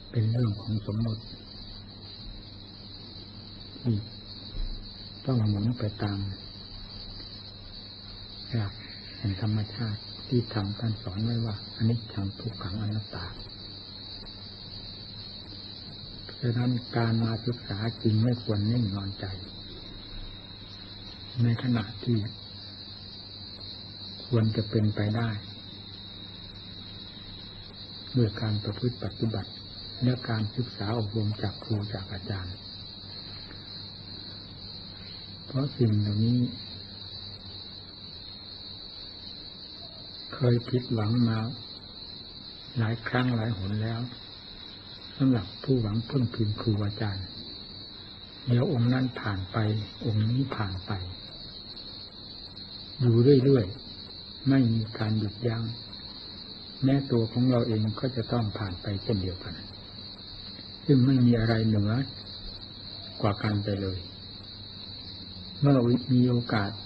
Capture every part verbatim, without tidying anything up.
เป็นเรื่องของสมมติที่ต้องหมุนไปตามหลักแห่งธรรมชาติที่ทำท่านสอนไว้ว่าอนิจจังทุกขังอนัตตาเพราะนั้นการมาศึกษาจริงไม่ควรนิ่งนอนใจในขณะที่ควรจะเป็นไปได้ด้วยการประพฤติปฏิบัติและการศึกษาอบรมจากครูจากอาจารย์เพราะสิ่งเหล่านี้เคยคิดหวังมาหลายครั้งหลายหนแล้วสำหรับผู้หวังพึ่งพิงครูอาจารย์เดี๋ยวองค์นั้นผ่านไปองค์นี้ผ่านไปอยู่เรื่อยๆไม่มีการหยุดยั้งแม้ตัวของเราเองก็จะต้องผ่านไปเช่นเดียวกันซึ่งไม่มีอะไรเหนือกว่ากันไปเลยเมื่อมีโอกาส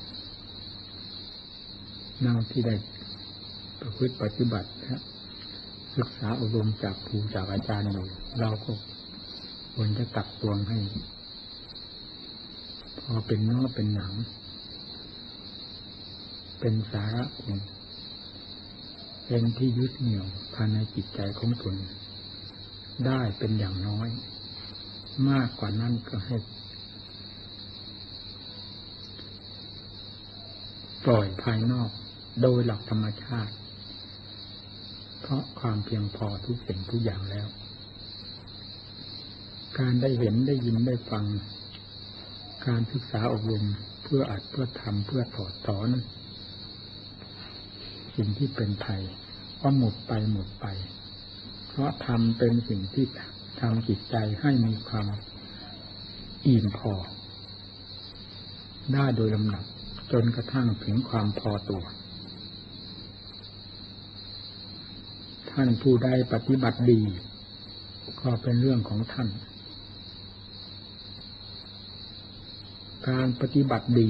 นั่งที่ได้ประพฤติปฏิบัติศึกษาอบรมจากครูจากอาจารย์อยู่เราก็ควรจะตักตวงให้พอเป็นเนื้อเป็นหนังเป็นสาระเป็นที่ยึดเหนี่ยวภายในจิตใจของตนได้เป็นอย่างน้อยมากกว่านั้นก็ให้ปล่อยภายนอกโดยหลักธรรมชาติเพราะความเพียงพอทุกสิ่งทุกอย่างแล้วการได้เห็นได้ยินได้ฟังการศึกษาอบรมเพื่ออัดเพื่อทำเพื่อถอดถอนสิ่งที่เป็นภัยก็หมดไปหมดไปเพราะทำเป็นสิ่งที่ทำจิตใจให้มีความอิ่มพอได้โดยลำดับจนกระทั่งถึงความพอตัวท่านผู้ใดปฏิบัติดีก็เป็นเรื่องของท่านการปฏิบัติดี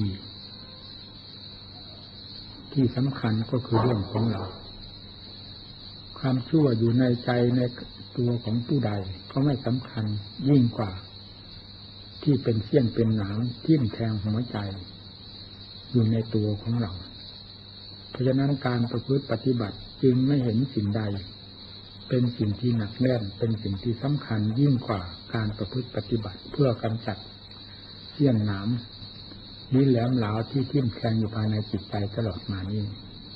ที่สำคัญก็คือเรื่องของเราความชั่วอยู่ในใจในตัวของผู้ใดก็ไม่สำคัญยิ่งกว่าที่เป็นเสี้ยนเป็นหนามทิ่มแทงหัวใจอยู่ในตัวของเราเพราะฉะนั้นการประพฤติปฏิบัติจึงไม่เห็นสิ่งใดเป็นสิ่งที่หนักแน่นเป็นสิ่งที่สำคัญยิ่งกว่าการประพฤติปฏิบัติเพื่อกำจัดเสี้ยนหนามนี้แหลมหลาวที่ทิ่มแทงอยู่ภายในจิตใจตลอดมานี้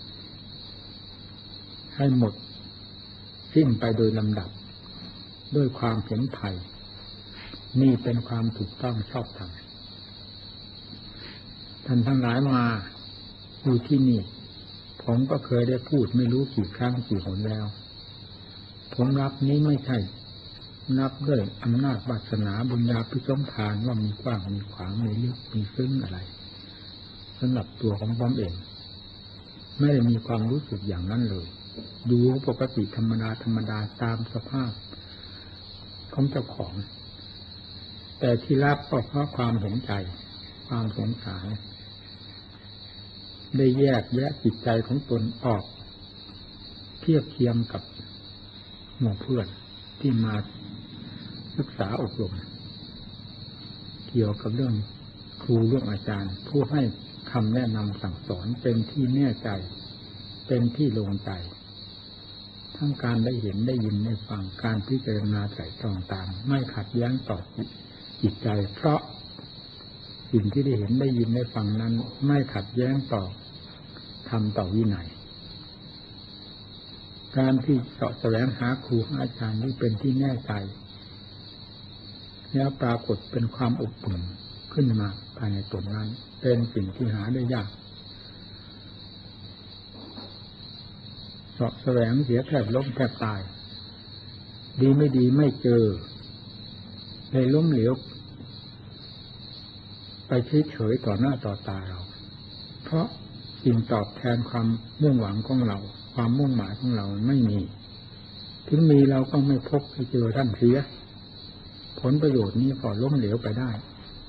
ให้หมดสิ้นไปโดยลำดับด้วยความเห็นภัยนี่เป็นความถูกต้องชอบธรรมท่านทั้งหลายมาอยู่ที่นี่ผมก็เคยได้พูดไม่รู้กี่ครั้งกี่หนแล้วผมรับนี้ไม่ใช่นับด้วยอำนาจวาสนาบุญญาภิสมภารว่ามีกว้างมีขวางมีลึกมีซึ้งอะไรสำหรับตัวของผมเองไม่ได้มีความรู้สึกอย่างนั้นเลยดูปกติธรรมดาธรรมดาตามสภาพของเจ้าของแต่ที่รับก็เพราะความเห็นใจความสงสารได้แยกแยะจิตใจของตนออกเทียบเทียมกับหมู่เพื่อนที่มาศึกษาอบรมเกี่ยวกับเรื่องครูเรื่องอาจารย์ผู้ให้คำแนะนำสั่งสอนเป็นที่แน่ใจเป็นที่ลงใจทั้งการได้เห็นได้ยินได้ฟังการพิจารณาไตร่ตรองตามไม่ขัดแย้งต่อจิตใจเพราะสิ่งที่ได้เห็นได้ยินได้ฟังนั้นไม่ขัดแย้งต่อธรรมต่อวินัยการที่เสาะแสวงหาครูอาจารย์ที่เป็นที่แน่ใจแล้วปรากฏเป็นความอบอุ่นขึ้นมาภายในตนนั้นเป็นสิ่งที่หาได้ยากเสาะแสวงเสียแทบล้มแทบตายดีไม่ดีไม่เจอเลยล้มเหลวไปเฉยๆต่อหน้าต่อตาเราเพราะสิ่งตอบแทนความมุ่งหวังของเราความมุ่งหมายของเราไม่มีถึงมีเราก็ไม่พบไปเจอท่านเสียผลประโยชน์นี้ก็ล้มเหลวไปได้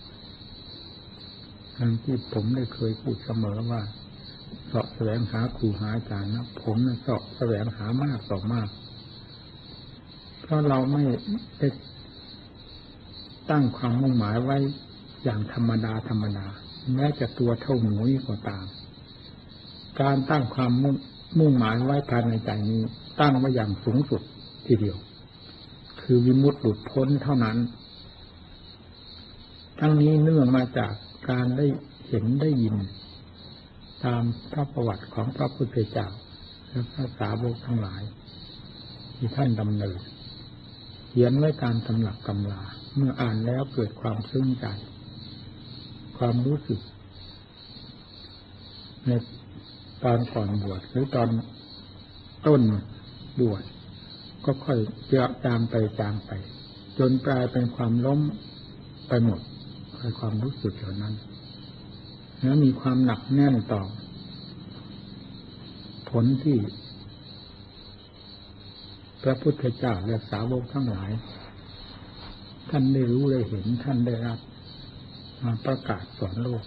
ทั้งที่ผมได้เคยพูดเสมอว่าเสาะแสวงหาครูหาอาจารย์นะผมนะเสาะแสวงหามากต่อมากเพราะเราไม่ได้ตั้งความมุ่งหมายไว้อย่างธรรมดาธรรมดาแม้จะตัวเท่าหนูนี่ก็ตามการตั้งความมุ่งมุ่งหมายไว้ภายในใจนี้ตั้งไว้อย่างสูงสุดทีเดียวคือวิมุตติหลุดพ้นเท่านั้นทั้งนี้เนื่องมาจากการได้เห็นได้ยินตามพระประวัติของพระพุทธเจ้าและพระสาวกทั้งหลายที่ท่านดำเนินเขียนไว้ตามตำรับตำราเมื่ออ่านแล้วเกิดความซึ้งใจความรู้สึกในตอนก่อนบวชหรือตอนต้นบวชก็ค่อยเจือจางไปจางไปจนกลายเป็นความล้มไปหมดในความรู้สึกเหล่านั้นแล้วมีความหนักแน่นต่อผลที่พระพุทธเจ้าและสาวกทั้งหลายท่านได้รู้ได้เห็นท่านได้รับมาประกาศสอนโลก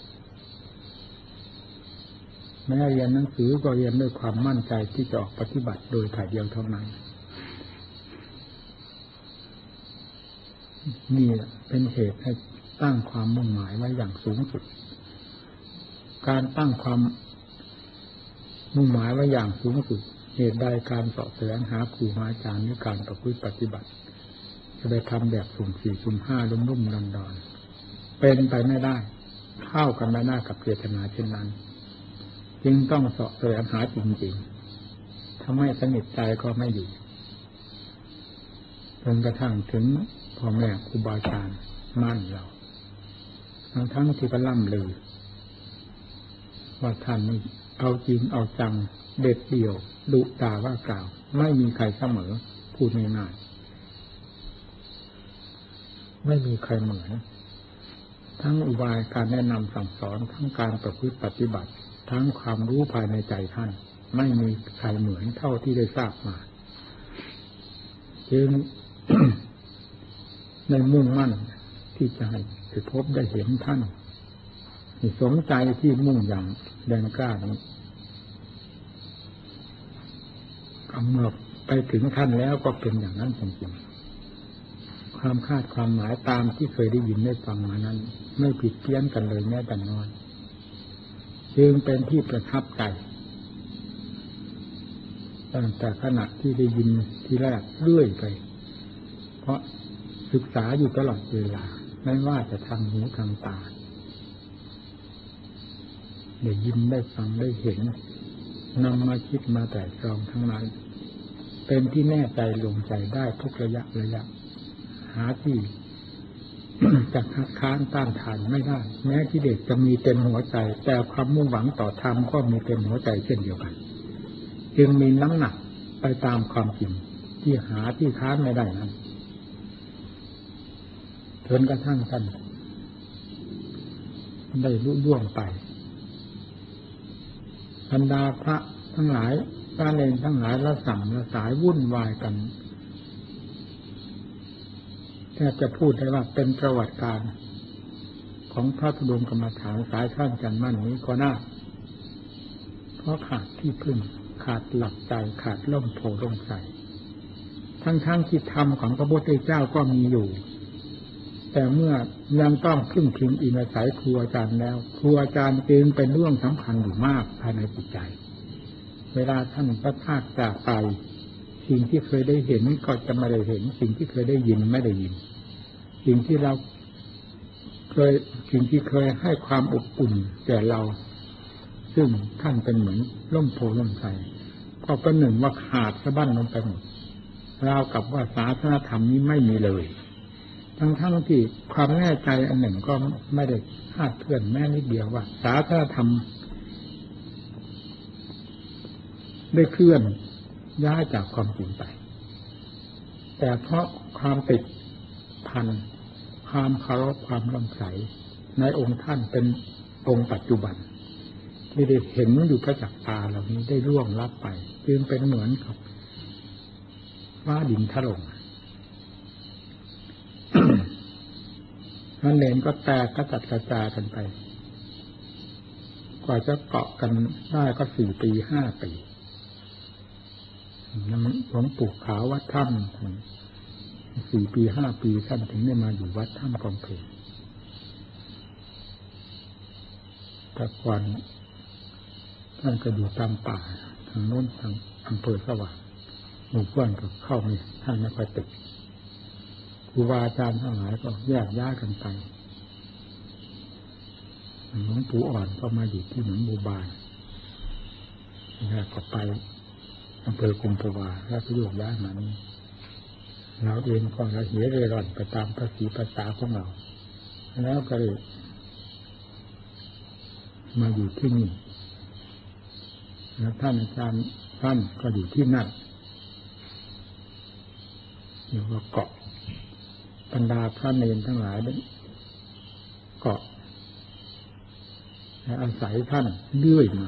แม้เรียนหนังสือก็เรียนด้วยความมั่นใจที่จะออกปฏิบัติโดยถ่ายเดียวเท่านั้นนี่เป็นเหตุให้ตั้งความมุ่งหมายไว้อย่างสูงสุดการตั้งความมุ่งหมายไว้อย่างสูงสุดเหตุใดการเสาะแสวงหาครูบาอาจารย์ในการประพฤติปฏิบัติจะได้ทำแบบสุ่มสี่สุ่มห้าลุ่มลุ่มดอนดอนเป็นไปไม่ได้เข้ากันไม่ได้กับเจตนาเช่นนั้นจึงต้องเสาะแสวงหาจริงๆถ้าไม่สนิทใจก็ไม่อยู่จนกระทั่งถึงพ่อแม่ครูบาอาจารย์มั่นเราทั้งทั้งที่ก็ล่ำลือว่าท่านนี่เอาจริงเอาจังเด็ดเดี่ยวดุด่าว่ากล่าวไม่มีใครเสมอพูดง่ายๆไม่มีใครเหมือนทั้งอุบายการแนะนำสั่งสอนทั้งการประพฤติปฏิบัติทั้งความรู้ภายในใจท่านไม่มีใครเหมือนเท่าที่ได้ทราบมาจึง ในมุ่งมั่นที่จะให้ได้พบได้เห็นท่านสมใจที่มุ่งอย่างแรงกล้านี้กำเนิดไปถึงท่านแล้วก็เป็นอย่างนั้นจริงๆความคาดความหมายตามที่เคยได้ยินได้ฟังมานั้นไม่ผิดเพี้ยนกันเลยแม้แต่น้อยจึงเป็นที่ประทับใจตั้งแต่ขณะที่ได้ยินทีแรกเรื่อยไปเพราะศึกษาอยู่ตลอดเวลาไม่ว่าจะทางหูทางตาได้ยินได้ฟังได้เห็นนำมาคิดมาแต่ตรองทั้งนั้นเป็นที่แน่ใจลงใจได้ทุกระยะระยะหาที่ จะคัดค้านต้านทานไม่ได้แม้กิเลสจะมีเต็มหัวใจแต่ความมุ่งหวังต่อธรรมก็มีเต็มหัวใจเช่นเดียวกันจึงมีน้ำหนักไปตามความจริงที่หาที่ค้านไม่ได้นั้นจนกระทั่งท่านได้ลุล่วงไปบรรดาพระทั้งหลายพระเนรทั้งหลายละสั่งละสายวุ่นวายกันแทบจะพูดได้ว่าเป็นประวัติการของพระธุดงค์กรรมฐานสายท่านจันมั่นนี้ก็น่าเพราะขาดที่พึ่งขาดหลักใจขาดล่มโพล่มใสทั้งๆที่ธรรมของพระพุทธเจ้าก็มีอยู่แต่เมื่อยังต้องพึ่งพิงอิงอาศัยครูอาจารย์แล้วครูอาจารย์จึงเป็นเรื่องสำคัญอยู่มากภายในจิตใจเวลาท่านพระภาคจากไปสิ่งที่เคยได้เห็นก็จะไม่ได้เห็นสิ่งที่เคยได้ยินไม่ได้ยินสิ่งที่เราเคยสิ่งที่เคยให้ความอบอุ่นแก่เราซึ่งท่านเป็นเหมือนร่มโพล่มไทรก็เป็นหนึ่งว่าขาดสะบั้นลงไปหมดราวกับว่าศาสนธรรมนี้ไม่มีเลยทั้งๆที่ความแน่ใจอันหนึ่งก็ไม่ได้คาดเคลื่อนแม้นิดเดียวว่าศาสนธรรมได้เคลื่อนย้ายจากความจริงไปแต่เพราะความติดพันความเคารพความร่ำใสในองค์ท่านเป็นองค์ปัจจุบันที่ได้เห็นอยู่ประจักษ์ตาเหล่านี้ได้ล่วงลับไปจึงเป็นเหมือนกับฟ้าดินถล่มนั่นเองก็แตกกระจัดกระจายกันไปกว่าจะเกาะกันได้ก็สี่ปีห้าปีหลวงปู่ขาววัดถ้ำสี่ปีห้าปีท่านถึงได้มาอยู่วัดถ้ำกองเพลงแต่ก่อนท่านก็อยู่ตามป่าทางโน้นทางอำเภอสว่างหมู่เพื่อนก็เข้าไม่ท่านไม่ค่อยติดครูบาอาจารย์ทั้งหลายก็แยกย้ายกันไปหลวงปู่อ่อนก็มาอยู่ที่หนองบัวบานแล้วก็ไปอำเภอกุมภาวาแล้วก็โยกย้ายมานี่เราเองก็ละเหยเร่ร่อนไปตามภาษีภาษาของเราแล้วก็เลยมาอยู่ที่นี่แล้วท่านอาจารย์ท่านก็อยู่ที่นั่นเรียกว่าเกาะบรรดาพระเนรทั้งหลายเกาะและอาศัยท่านเรื่อยมา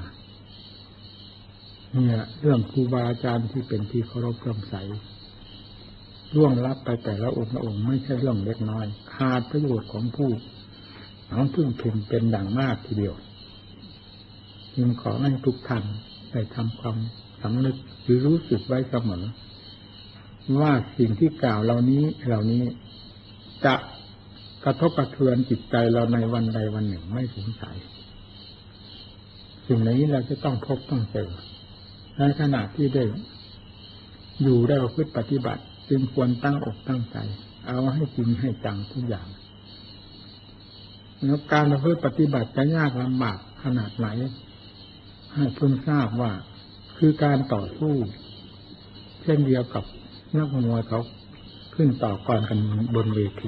เนี่ยเรื่องครูบาอาจารย์ที่เป็นที่เคารพเลื่อมใสล่วงลับไปแต่ละองค์ละองค์ไม่ใช่เรื่องเล็กน้อยขาดประโยชน์ของผู้หวังพึ่งพิงเป็นอย่างมากทีเดียวจึงขอให้ทุกท่านได้ทำความสำนึกหรือรู้สึกไว้เสมอว่าสิ่งที่กล่าวเหล่านี้เหล่านี้จะกระทบกระเทือนจิตใจเราในวันใดวันหนึ่งไม่สงสัยสิ่งนี้เราจะต้องพบต้องเจอในขณะที่ได้อยู่ได้ประพฤติปฏิบัติจึงควรตั้งอกตั้งใจเอาให้จริงให้จังทุกอย่างแล้วการประพฤติปฏิบัติจะยากลำบากขนาดไหนให้พึงทราบว่าคือการต่อสู้เช่นเดียวกับนักมวยเขาขึ้นต่อกรกันบนเวที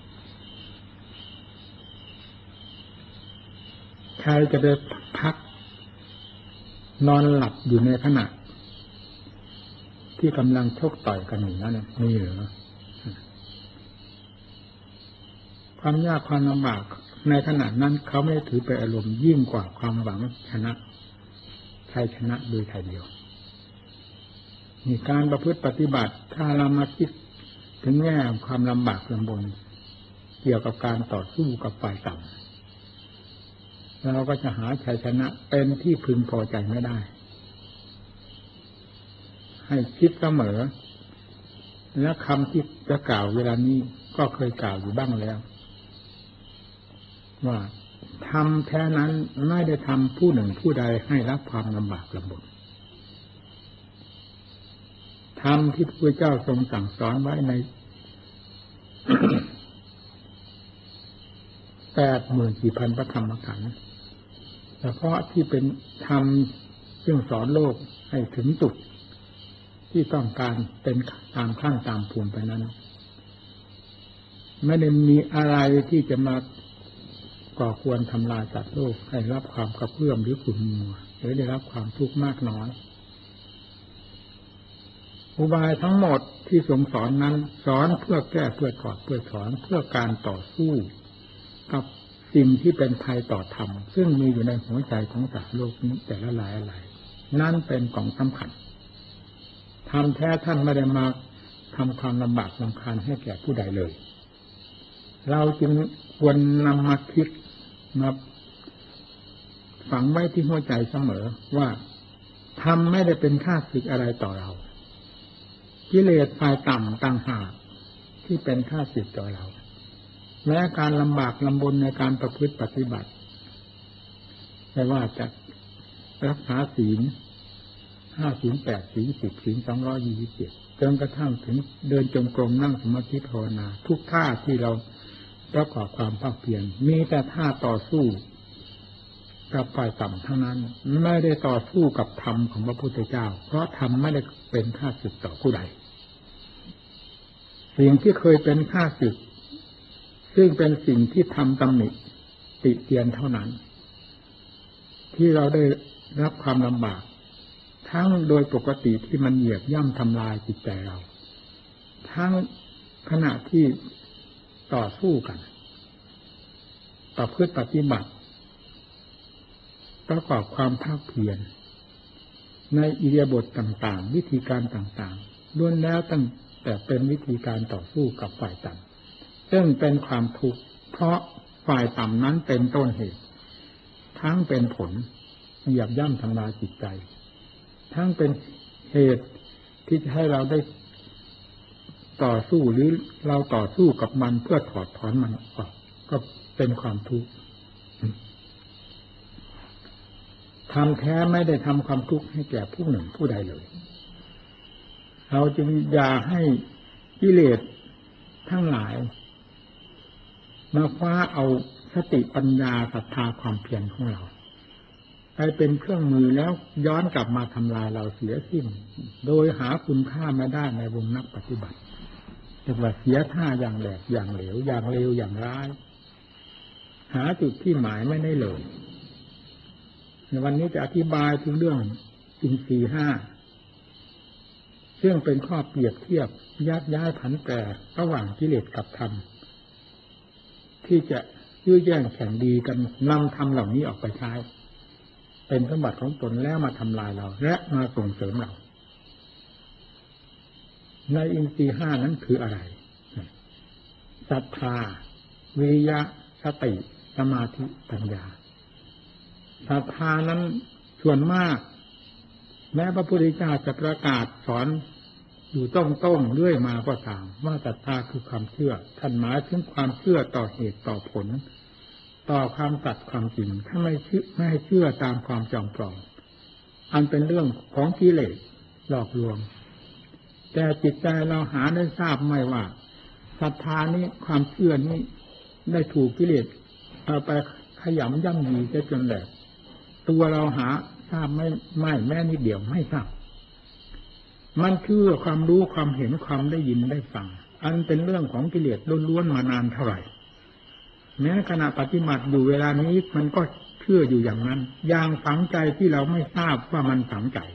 ใครจะได้พักนอนหลับอยู่ในขณะที่กำลังชกต่อยกันอยู่นั่นนี่เหรอความยากความลำบากในขณะนั้นเขาไม่ได้ถือไปอารมณ์ยิ่งกว่าความหวังชนะชัยชนะโดยถ่ายเดียวมีการประพฤติปฏิบัติถ้าเรามาคิดถึงแง่ความลำบากลำบนเกี่ยวกับการต่อสู้กับฝ่ายต่ำเราก็จะหาชัยชนะเป็นที่พึงพอใจไม่ได้ให้คิดเสมอและคำที่จะกล่าวเวลานี้ก็เคยกล่าวอยู่บ้างแล้วว่าทำแท้นั้นไม่ได้ทำผู้หนึ่งผู้ใดให้รับความลำบากลำบนธรรมที่พระพุทธเจ้าทรงสั่งสอนไว้ใน แปดหมื่นสี่พันพระธรรมขันธ์เฉพาะที่เป็นธรรมซึ่งสอนโลกให้ถึงจุดที่ต้องการเป็นตามขั้นตามภูมิไปนั้นไม่ได้มีอะไรที่จะมาก่อควรทำลายสัตว์โลกให้รับความกระเพื่อมหรือขุ่นมัวหรือได้รับความทุกข์มากน้อยอุบายทั้งหมดที่ทรงสอนนั้นสอนเพื่อแก้เพื่อถอดเพื่อถอนเพื่อการต่อสู้กับสิ่งที่เป็นภัยต่อธรรมซึ่งมีอยู่ในหัวใจของสัตว์โลกนี้แต่ละหลายอะไรนั่นเป็นของสำคัญธรรมแท้ท่านไม่ได้มาทำความลำบากรำคาญให้แก่ผู้ใดเลยเราจึงควรนำมาคิดมาฝังไว้ที่หัวใจเสมอว่าธรรมไม่ได้เป็นข้าศึกอะไรต่อเรากิเลสฝ่ายต่ำต่างหากที่เป็นข้าศึกต่อเราแม้การลำบากลำบนในการประพฤติปฏิบัติไม่ว่าจะรักษาศีลห้าศีลแปดศีลสิบศีลสองร้อยยี่สิบเจ็ดจนกระทั่งถึงเดินจงกรมนั่งสมาธิภาวนาทุกท่าที่เราประกอบความภาคเพียรมีแต่ท่าต่อสู้กับฝ่ายต่ำเท่านั้นไม่ได้ต่อสู้กับธรรมของพระพุทธเจ้าเพราะธรรมไม่ได้เป็นข้าศึกต่อผู้ใดสิ่งที่เคยเป็นข้าศึกซึ่งเป็นสิ่งที่ทำตำหนิติเตียนเท่านั้นที่เราได้รับความลำบากทั้งโดยปกติที่มันเหยียบย่ำทำลายจิตใจเราทั้งขณะที่ต่อสู้กันประพฤติปฏิบัติประกอบความภาคเพียรในอิริยาบถต่างๆวิธีการต่างๆล้วนแล้วตั้งแต่เป็นวิธีการต่อสู้กับฝ่ายต่ำซึ่งเป็นความทุกข์เพราะฝ่ายต่ำนั้นเป็นต้นเหตุทั้งเป็นผลเหยียบย่ำทำลายจิตใจทั้งเป็นเหตุที่จะให้เราได้ต่อสู้หรือเราต่อสู้กับมันเพื่อถอดถอนมันออกก็เป็นความทุกข์ทำแท้ไม่ได้ทำความทุกข์ให้แก่ผู้หนึ่งผู้ใดเลยเราจึงอย่าให้กิเลสทั้งหลายมาคว้าเอาสติปัญญาศรัทธาความเพียรของเราไปเป็นเครื่องมือแล้วย้อนกลับมาทำลายเราเสียสิ้นโดยหาคุณค่าไม่ได้ในวงนักปฏิบัติเรียกว่าเสียท่าอย่างแหลกอย่างเหลวอย่างเลวอย่างร้ายหาจุดที่หมายไม่ได้เลยในวันนี้จะอธิบายถึงเรื่องอินทรีย์ห้าซึ่งเป็นข้อเปรียบเทียบยักย้ายผันแปรระหว่างกิเลสกับธรรมที่จะยื้อแย่งแข่งดีกันนำธรรมเหล่านี้ออกไปใช้เป็นสมบัติของตนแล้วมาทำลายเราและมาส่งเสริมเราในอินทรีย์ห้านั้นคืออะไรศรัทธาวิริยะสติสมาธิปัญญาศรัทธานั้นส่วนมากแม้พระพุทธเจ้าจะประกาศสอนอยู่ต้องๆเรื่อยมาก็ตามว่าศรัทธาคือความเชื่อท่านหมายถึงความเชื่อต่อเหตุต่อผลต่อความสัตย์ความจริงถ้าไม่เชื่อไม่ให้เชื่อตามความจอมปลอมอันเป็นเรื่องของกิเลสหลอกลวงแต่จิตใจเราหาได้ทราบไหมว่าศรัทธานี้ความเชื่อนี้ได้ถูกกิเลสเอาไปขยำย่ำยีจนแหลกตัวเราหาทราบไม่ไม่แม้นิดเดียวไม่ทราบมันคือความรู้ความเห็นความได้ยินได้ฟังอันเป็นเรื่องของกิเลสล้วนๆมานานเท่าไหร่แม้ขณะปฏิบัติอยู่เวลานี้มันก็เชื่ออยู่อย่างนั้นอย่างฝังใจที่เราไม่ทราบว่ามันฝังใจ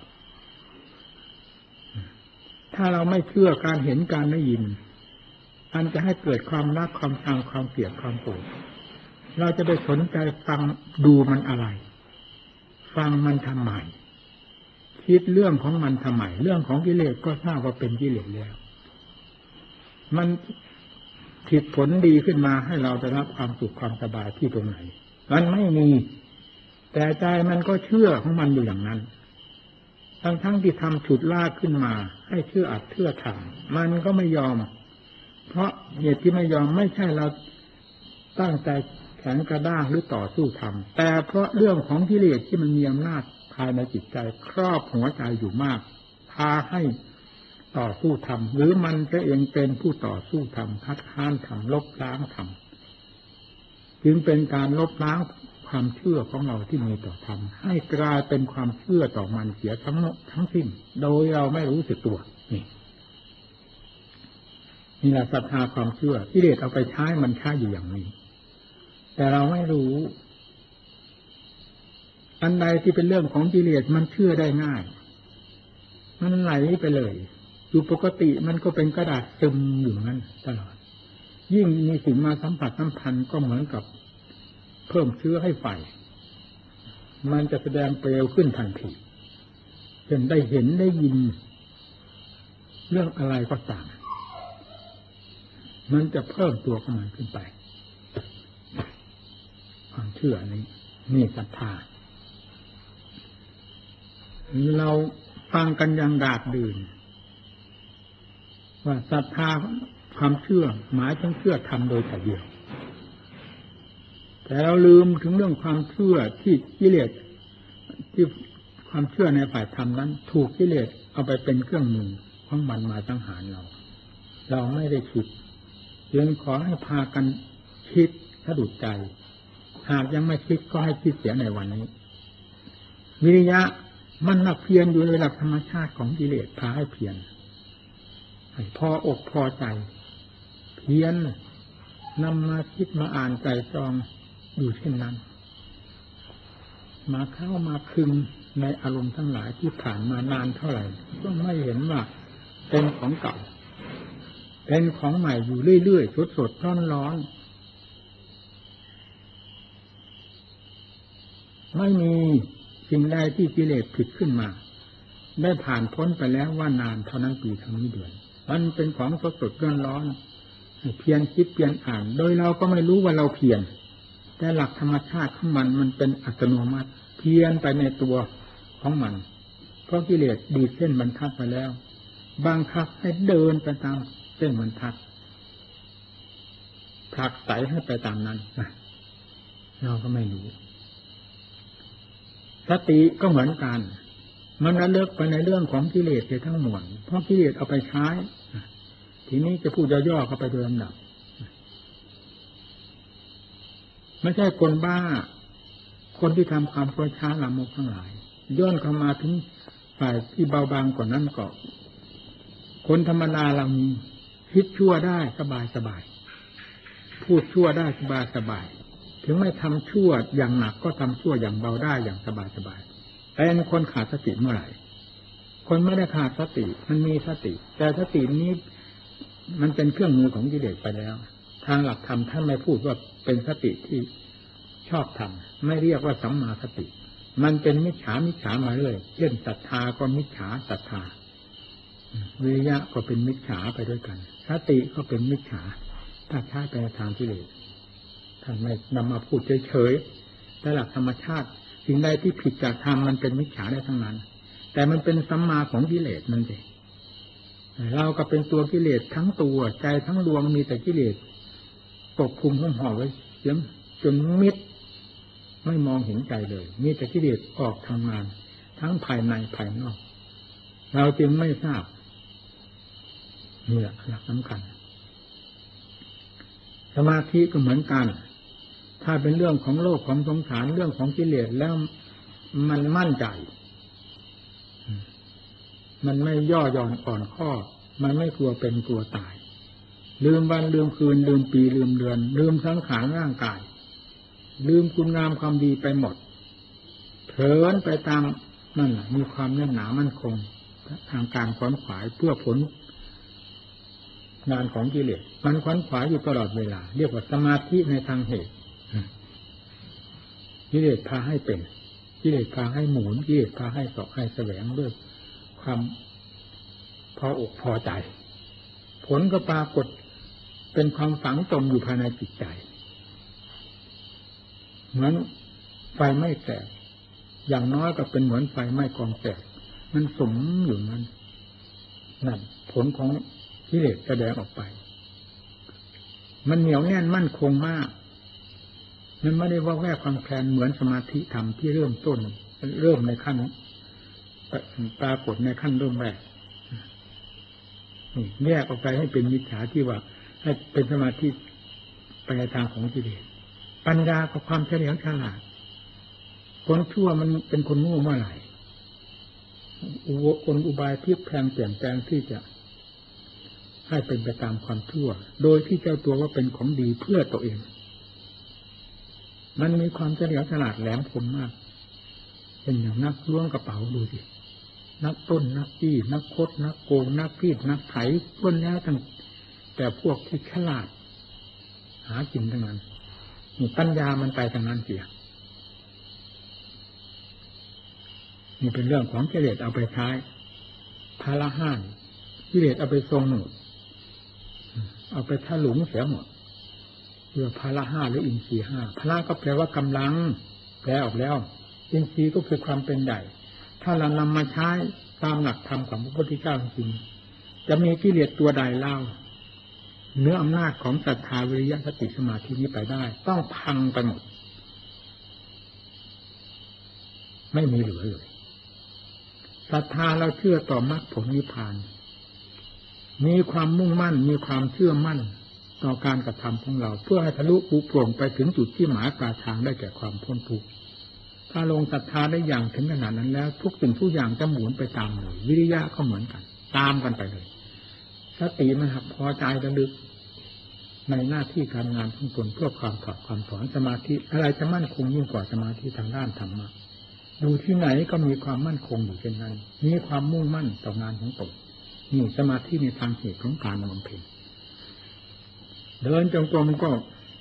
ถ้าเราไม่เชื่อการเห็นการได้ยินอันจะให้เกิดความรักความชังความเกลียดความโกรธเราจะไปสนใจฟังดูมันอะไรฟังมันทำไมคิดเรื่องของมันทำไมเรื่องของกิเลสก็ทราบว่าเป็นกิเลสแล้วมันผิดผลดีขึ้นมาให้เราได้รับความสุขความสบายที่ตรงไหนมันไม่มีแต่ใจมันก็เชื่อของมันอยู่อย่างนั้นทั้งทั้งที่ทำฉุดลากขึ้นมาให้เชื่ออัดเชื่อทำมันก็ไม่ยอมเพราะเหตุที่ไม่ยอมไม่ใช่เราตั้งใจแข็งกระด้างหรือต่อสู้ทำแต่เพราะเรื่องของกิเลสที่มันมีอำนาจภายในจิตใจครอบหัวใจอยู่มากพาให้ต่อสู้ทำหรือมันจะเองเป็นผู้ต่อสู้ทำคัดค้านทำลบล้างทำจึงเป็นการลบล้างความเชื่อของเราที่มีต่อธรรมให้กลายเป็นความเชื่อต่อมันเสียทั้งทั้งสิ้นโดยเราไม่รู้สึกตัวนี่นี่แหละศรัทธาความเชื่อกิเลสเอาไปใช้มันใช้อยู่อย่างนี้แต่เราไม่รู้อันใดที่เป็นเรื่องของกิเลสมันเชื่อได้ง่ายมันไหลไปเลยอยู่ปกติมันก็เป็นกระดาษซึมอยู่นั้นตลอดยิ่งมีสิ่งมาสัมผัสสัมพันธ์ก็เหมือนกับเพิ่มเชื้อให้ไฟมันจะแสดงเปลวขึ้นทันทีเช่นได้เห็นได้ยินเรื่องอะไรก็ตามมันจะเพิ่มตัวของมันขึ้นไปความเชื่อนี้นี่ศรัทธาเราฟังกันอย่างดาดดื่นว่าศรัทธาความเชื่อหมายถึงเชื่อธรรมโดยแต่เดียวแต่เราลืมถึงเรื่องความเชื่อที่กิเลสที่ความเชื่อในฝ่ายธรรมนั้นถูกกิเลสเอาไปเป็นเครื่องมือของมันมาสังหารเราเราไม่ได้คิดจึงขอให้พากันคิดสะดุดใจหากยังไม่คิดก็ให้คิดเสียในวันนี้วิริยะมันนักเพียรอยู่ในหลักธรรมชาติของกิเลสพาให้เพียรให้พออกพอใจเพียรนำมาคิดมาอ่านใจจองอยู่เช่นนั้นมาเข้ามาคึงในอารมณ์ทั้งหลายที่ผ่านมานานเท่าไหร่ก็ไม่เห็นว่าเป็นของเก่าเป็นของใหม่อยู่เรื่อยๆสดๆร้อนๆไม่มีสิ่งใดที่กิเลสผิดขึ้นมาได้ผ่านพ้นไปแล้วว่านานเท่านั้นปีเท่านี้เดือนมันเป็นของสดๆร้อนๆเพียรคิดเพียรอ่านโดยเราก็ไม่รู้ว่าเราเพียรแต่หลักธรรมชาติของมันมันเป็นอัตโนมัติเพียรไปในตัวของมันเพราะกิเลสดีดเส้นบรรทัดไปแล้วบังคับให้เดินไปตามเส้นบรรทัดผลักไสให้ไปตามนั้นเราก็ไม่รู้สติก็เหมือนกันมันระลึกไปในเรื่องของกิเลสทั้งมวลเพราะกิเลสเอาไปใช้ทีนี้จะพูดย่อๆเข้าไปโดยลำดับไม่ใช่คนบ้าคนที่ทำความชั่วช้าละโมบทั้งหลายย้อนเข้ามาถึงฝ่ายที่เบาบางกว่านั้นก็คนธรรมดาเรามีคิดชั่วได้สบายสบายพูดชั่วได้สบายสบายถึงไม่ทำชั่วอย่างหนักก็ทำชั่วอย่างเบาได้อย่างสบายสบายแต่คนขาดสติเมื่อไหร่คนไม่ได้ขาดสติมันมีสติแต่สตินี้มันเป็นเครื่องมือของกิเลสไปแล้วทางหลักธรรมท่านไม่พูดว่าเป็นสติที่ชอบธรรมไม่เรียกว่าสัมมาสติมันเป็นมิจฉามิจฉามาเรื่อยเช่นศรัทธาก็มิจฉาศรัทธาวิริยะก็เป็นมิจฉาไปด้วยกันสติก็เป็นมิจฉาถ้าใช้ไปในทางกิเลสท่านไม่นำมาพูดเฉยๆแต่หลักธรรมชาติสิ่งใดที่ผิดจากธรรมมันเป็นมิจฉาได้ทั้งนั้นแต่มันเป็นสัมมาของกิเลสนั่นเองเราก็เป็นตัวกิเลสทั้งตัวใจทั้งดวงมีแต่กิเลสปกคลุมห้องห่อไว้เสียจนมิดไม่มองเห็นใจเลยมีแต่กิเลสออกทำงานทั้งภายในภายนอกเราจึงไม่ทราบนี่แหละหลักสำคัญสมาธิก็เหมือนกันถ้าเป็นเรื่องของโลกของสงสารเรื่องของกิเลสแล้วมันมั่นใจมันไม่ย่อหย่อนอ่อนข้อมันไม่กลัวเป็นกลัวตายลืมวันลืมคืนลืมปีลืมเดือนลืมสังขารร่างกายลืมคุณงามความดีไปหมดเถินไปตามนั่นแหละมีความแน่นหนามั่นคงทางการขวนขวายเพื่อผลงานของกิเลสมันขวนขวายอยู่ตลอดเวลาเรียกว่าสมาธิในทางเหตุกิเลสพาให้เป็นกิเลสพาให้หมุนกิเลสพาให้สอบให้แสวงด้วยความพออกพอใจผลก็ปรากฏเป็นความฝังจมอยู่ภายในจิตใจเหมือนไฟไม่แตกอย่างน้อยก็เป็นเหมือนไฟไม่กองแตกมันสมอยู่นั้นนั่นผลของกิเลสแสดงออกไปมันเหนียวแน่นมั่นคงมากมันไม่ได้ว่าแวกความแคลนเหมือนสมาธิธรรมที่เริ่มต้นเริ่มในขั้นปรากฏในขั้นเริ่มแรกแยกออกไปให้เป็นมิจฉาที่ว่าให้เป็นสมาธิไปในทางของกิเลสปัญญากับความเฉลียวฉลาดคนชั่วมันเป็นคนโง่เมื่อไหร่คนอุบายพลิกแพลงเปลี่ยนแปลงที่จะให้เป็นไปตามความชั่วโดยที่เจ้าตัวว่าเป็นของดีเพื่อตัวเองมันมีความเฉลียวฉลาดแหลมคมมากเป็นอย่างนักล้วงกระเป๋าดูสินักต้นนักจี้นักคดนักโกงนักพีดนักไถล้วนแล้วทั้งแต่พวกที่ฉลาดหากินทั้งนั้นนี่ปัญญามันไปทางนั้นเสียนี่เป็นเรื่องของกิเลสเอาไปใช้พาละห้านกิเลสเอาไปทรงหนุดเอาไปถลุงเสียหมดเรื่องพาละห้าหรืออินทรีย์ห้าพละก็แปลว่ากำลังแปลออกแล้วอินทรีย์ก็คือความเป็นใหญ่ถ้าเรานำมาใช้ตามหลักธรรมของพระพุทธเจ้าจริงจะมีกิเลสตัวใดเล่าเนื้ออำนาจของศรัทธาวิริยะสติสมาธินี้ไปได้ต้องพังไปหมดไม่มีเหลือเลยศรัทธาเราเชื่อต่อมรรคผลนิพพานมีความมุ่งมั่นมีความเชื่อมั่นต่อการกระทำของเราเพื่อให้ทะลุปูโปร่งไปถึงจุดที่หมายปลายทางได้แก่ความพ้นทุกข์ถ้าลงศรัทธาได้อย่างถึงขนาดนั้นแล้วทุกสิ่งทุกอย่างจะหมุนไปตามเลยวิริยะก็เหมือนกันตามกันไปเลยสติมันหักพอใจระลึกในหน้าที่การงานของตนเพื่อความถอดความถอนสมาธิอะไรจะมั่นคงยิ่งกว่าสมาธิทางด้านธรรมะดูที่ไหนก็มีความมั่นคงอยู่เช่นนั้นมีความมุ่งมั่นต่องานของตนนี่สมาธิในทางเหตุของการบำเพ็ญเดินจงกรมก็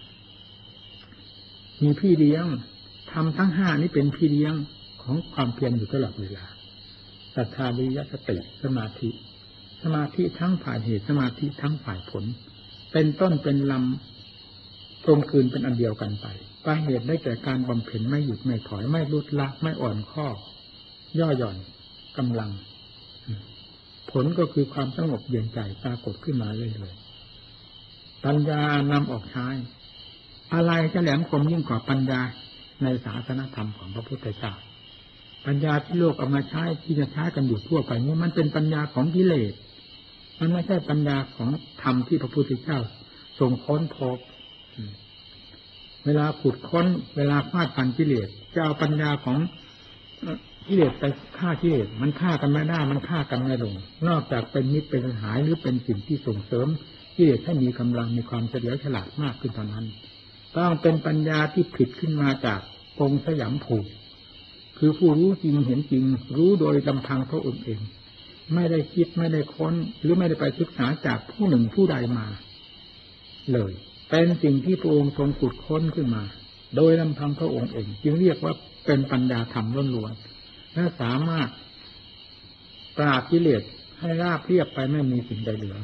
มีพี่เลี้ยงทำทั้งห้านี้เป็นพี่เลี้ยงของความเพียรอยู่ตลอดเวลาศรัทธาวิริยะสติสมาธิสมาธิทั้งฝ่ายเหตุสมาธิทั้งฝ่ายผลเป็นต้นเป็นลำกลมกลืนเป็นอันเดียวกันไปปลายเหตุได้แก่การบำเพ็ญไม่หยุดไม่ถอยไม่ลดละไม่อ่อนข้อย่อหย่อนกำลังผลก็คือความสงบเย็นใจปรากฏขึ้นมาเรื่อยๆปัญญานำออกใช้อะไรจะแหลมคมยิ่งกว่าปัญญาในศาสนธรรมของพระพุทธเจ้าปัญญาที่โลกเอามาใช้ที่จะใช้กันอยู่ทั่วไปนี้มันเป็นปัญญาของกิเลสมันไม่ใช่ปัญญาของธรรมที่พระพุทธเจ้าทรงค้นพบเวลาขุดค้นเวลาฟาดฟันกิเลสจะเอาปัญญาของกิเลสไปฆ่ากิเลสมันฆ่ากันไม่ได้มันฆ่ากันไม่ลงนอกจากเป็นมิตรเป็นสหายหรือเป็นสิ่งที่ส่งเสริมกิเลสให้มีกำลังมีความเฉลียวฉลาดมากขึ้นเท่านั้นต้องเป็นปัญญาที่ผิดขึ้นมาจากองค์สยามภูคือผู้รู้จริงเห็นจริงรู้โดยลำพังพระองค์เองไม่ได้คิดไม่ได้ค้นหรือไม่ได้ไปศึกษาจากผู้หนึ่งผู้ใดมาเลยเป็นสิ่งที่พระองค์ทรงขุดค้นขึ้นมาโดยลำพังพระองค์เองจึงเรียกว่าเป็นปัญญาธรรมล้วนๆและสามารถปราบกิเลสให้ราบเรียบไปไม่มีสิ่งใดเหลือ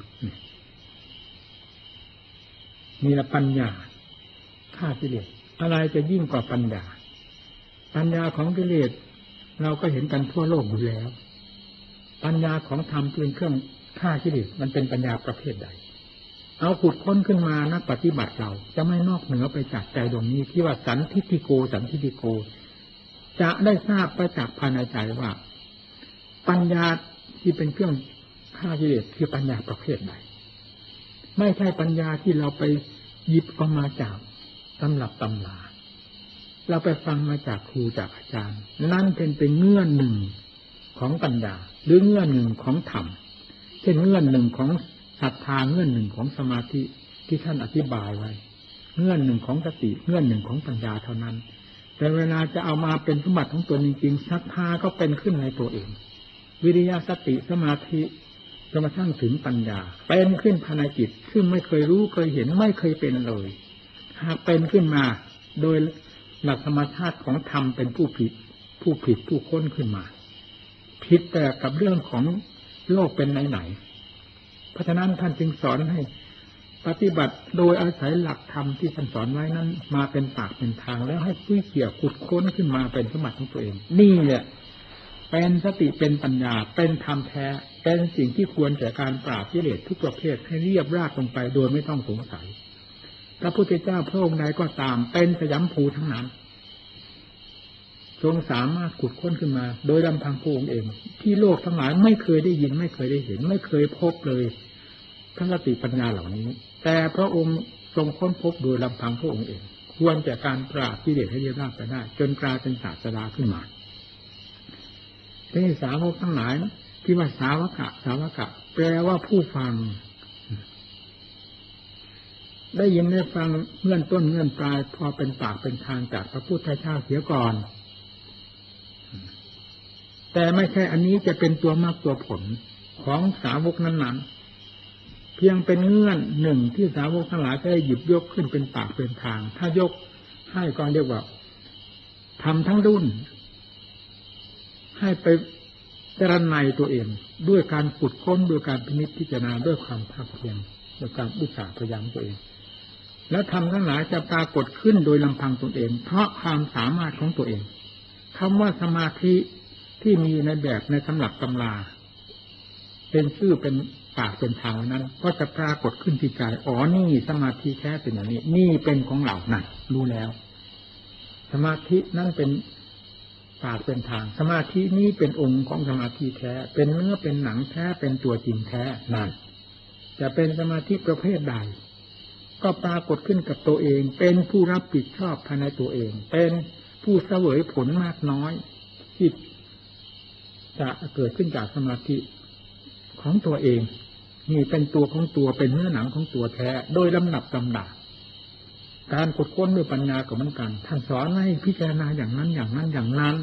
นี่ละปัญญาฆ่ากิเลสอะไรจะยิ่งกว่าปัญญาปัญญาของกิเลสเราก็เห็นกันทั่วโลกอยู่แล้วปัญญาของธรรมเป็นเครื่องฆ่ากิเลสมันเป็นปัญญาประเภทใดเอาขุดค้นขึ้นมานักปฏิบัติเราจะไม่นอกเหนือไปจากใจดวงนี้ที่ว่าสันทิฏฐิโกสันทิฏฐิโกจะได้ทราบไปจากภายในใจว่าปัญญาที่เป็นเครื่องฆ่ากิเลสคือปัญญาประเภทใดไม่ใช่ปัญญาที่เราไปหยิบออกมาจากตำรับตำราเราไปฟังมาจากครูจากอาจารย์นั่นเป็นเป็นเงื่อนหนึ่งของปัญญาหรือเงื่อนหนึ่งของธรรมเช่นเงื่อนหนึ่งของศรัทธาเงื่อนหนึ่งของสมาธิที่ท่านอธิบายไว้เงื่อนหนึ่งของสติเงื่อนหนึ่งของปัญญาเท่านั้นแต่เวลาจะเอามาเป็นสมบัติของตัวจริงๆศรัทธาก็เป็นขึ้นในตัวเองวิริยะสติสมาธิจนกระทั่งถึงปัญญาเป็นขึ้นภายในจิตซึ่งไม่เคยรู้เคยเห็นไม่เคยเป็นเลยหากเป็นขึ้นมาโดยหลักธรรมชาติของธรรมเป็นผู้ผิดผู้ผิดผู้ค้นขึ้นมาผิดแต่กับเรื่องของโลกเป็นไหนๆเพราะฉะนั้นท่านจึงสอนให้ปฏิบัติโดยอาศัยหลักธรรมที่ท่านสอนไว้นั้นมาเป็นปากเป็นทางแล้วให้คุยเกี่ยวขุดค้นขึ้นมาเป็นสมบัติของตัวเองนี่แหละเป็นสติเป็นปัญญาเป็นธรรมแท้เป็นสิ่งที่ควรแก่การปราบกิเลสทุกประเภทให้เรียบราบลงไปโดยไม่ต้องสงสัยพระพุทธเจ้าพระองค์ใดก็ตามเป็นสยามภูทั้งนั้นทรงสามารถขุดค้นขึ้นมาโดยลำพังพระองค์เองที่โลกทั้งหลายไม่เคยได้ยินไม่เคยได้เห็นไม่เคยพบเลยทั้งสติปัญญาเหล่านี้แต่พระองค์ทรงค้นพบโดยลำพังพระองค์เองควรแก่การปราบกิเลสให้เรียบราบไปได้จนกลายเป็นศาสดาขึ้นมาที่สาวกทั้งหลายที่ว่าสาวกะสาวกะแปลว่าผู้ฟังได้ยินได้ฟังเงื่อนต้นเงื่อนปลายพอเป็นปากเป็นทางจากพระพุทธเจ้าเสียก่อนแต่ไม่ใช่อันนี้จะเป็นตัวมรรคตัวผลของสาวกนั้นๆเพียงเป็นเงื่อนหนึ่งที่สาวกทั้งหลายจะได้หยิบยกขึ้นเป็นปากเป็นทางถ้ายกให้ก็เรียกว่าทำทั้งรุ่นให้ไปจารณัยตัวเองด้วยการขุดค้นด้วยการพินิจพิจารณาด้วยความภาคเพียรด้วยการอุตสาห์พยายามตัวเองแล้วทำทั้งหลายจะปรากฏขึ้นโดยลำพังตนเองเพราะความสามารถของตัวเองคำว่าสมาธิที่มีในแบบในสำหรับตำราเป็นชื่อเป็นปากเป็นทางนั้นก็จะปรากฏขึ้นที่ใจอ๋อนี่สมาธิแท้เป็นอย่างนี้นี่เป็นของเรานั่นรู้แล้วสมาธินั่นเป็นปากเป็นทางสมาธินี้เป็นองค์ของสมาธิแท้เป็นเนื้อเป็นหนังแท้เป็นตัวจริงแท้นั่นจะเป็นสมาธิประเภทใดก็ปรากฏขึ้นกับตัวเองเป็นผู้รับผิดชอบภายในตัวเองเป็นผู้เสวยผลมากน้อยที่จะเกิดขึ้นจากสมาธิของตัวเองนี่เป็นตัวของตัวเป็นเนื้อหนังของตัวแท้โดยลำดับลำดับการขุดค้นด้วยปัญญาก็เหมือนกันท่านสอนให้พิจารณาอย่างนั้นอย่างนั้นอย่างนั้น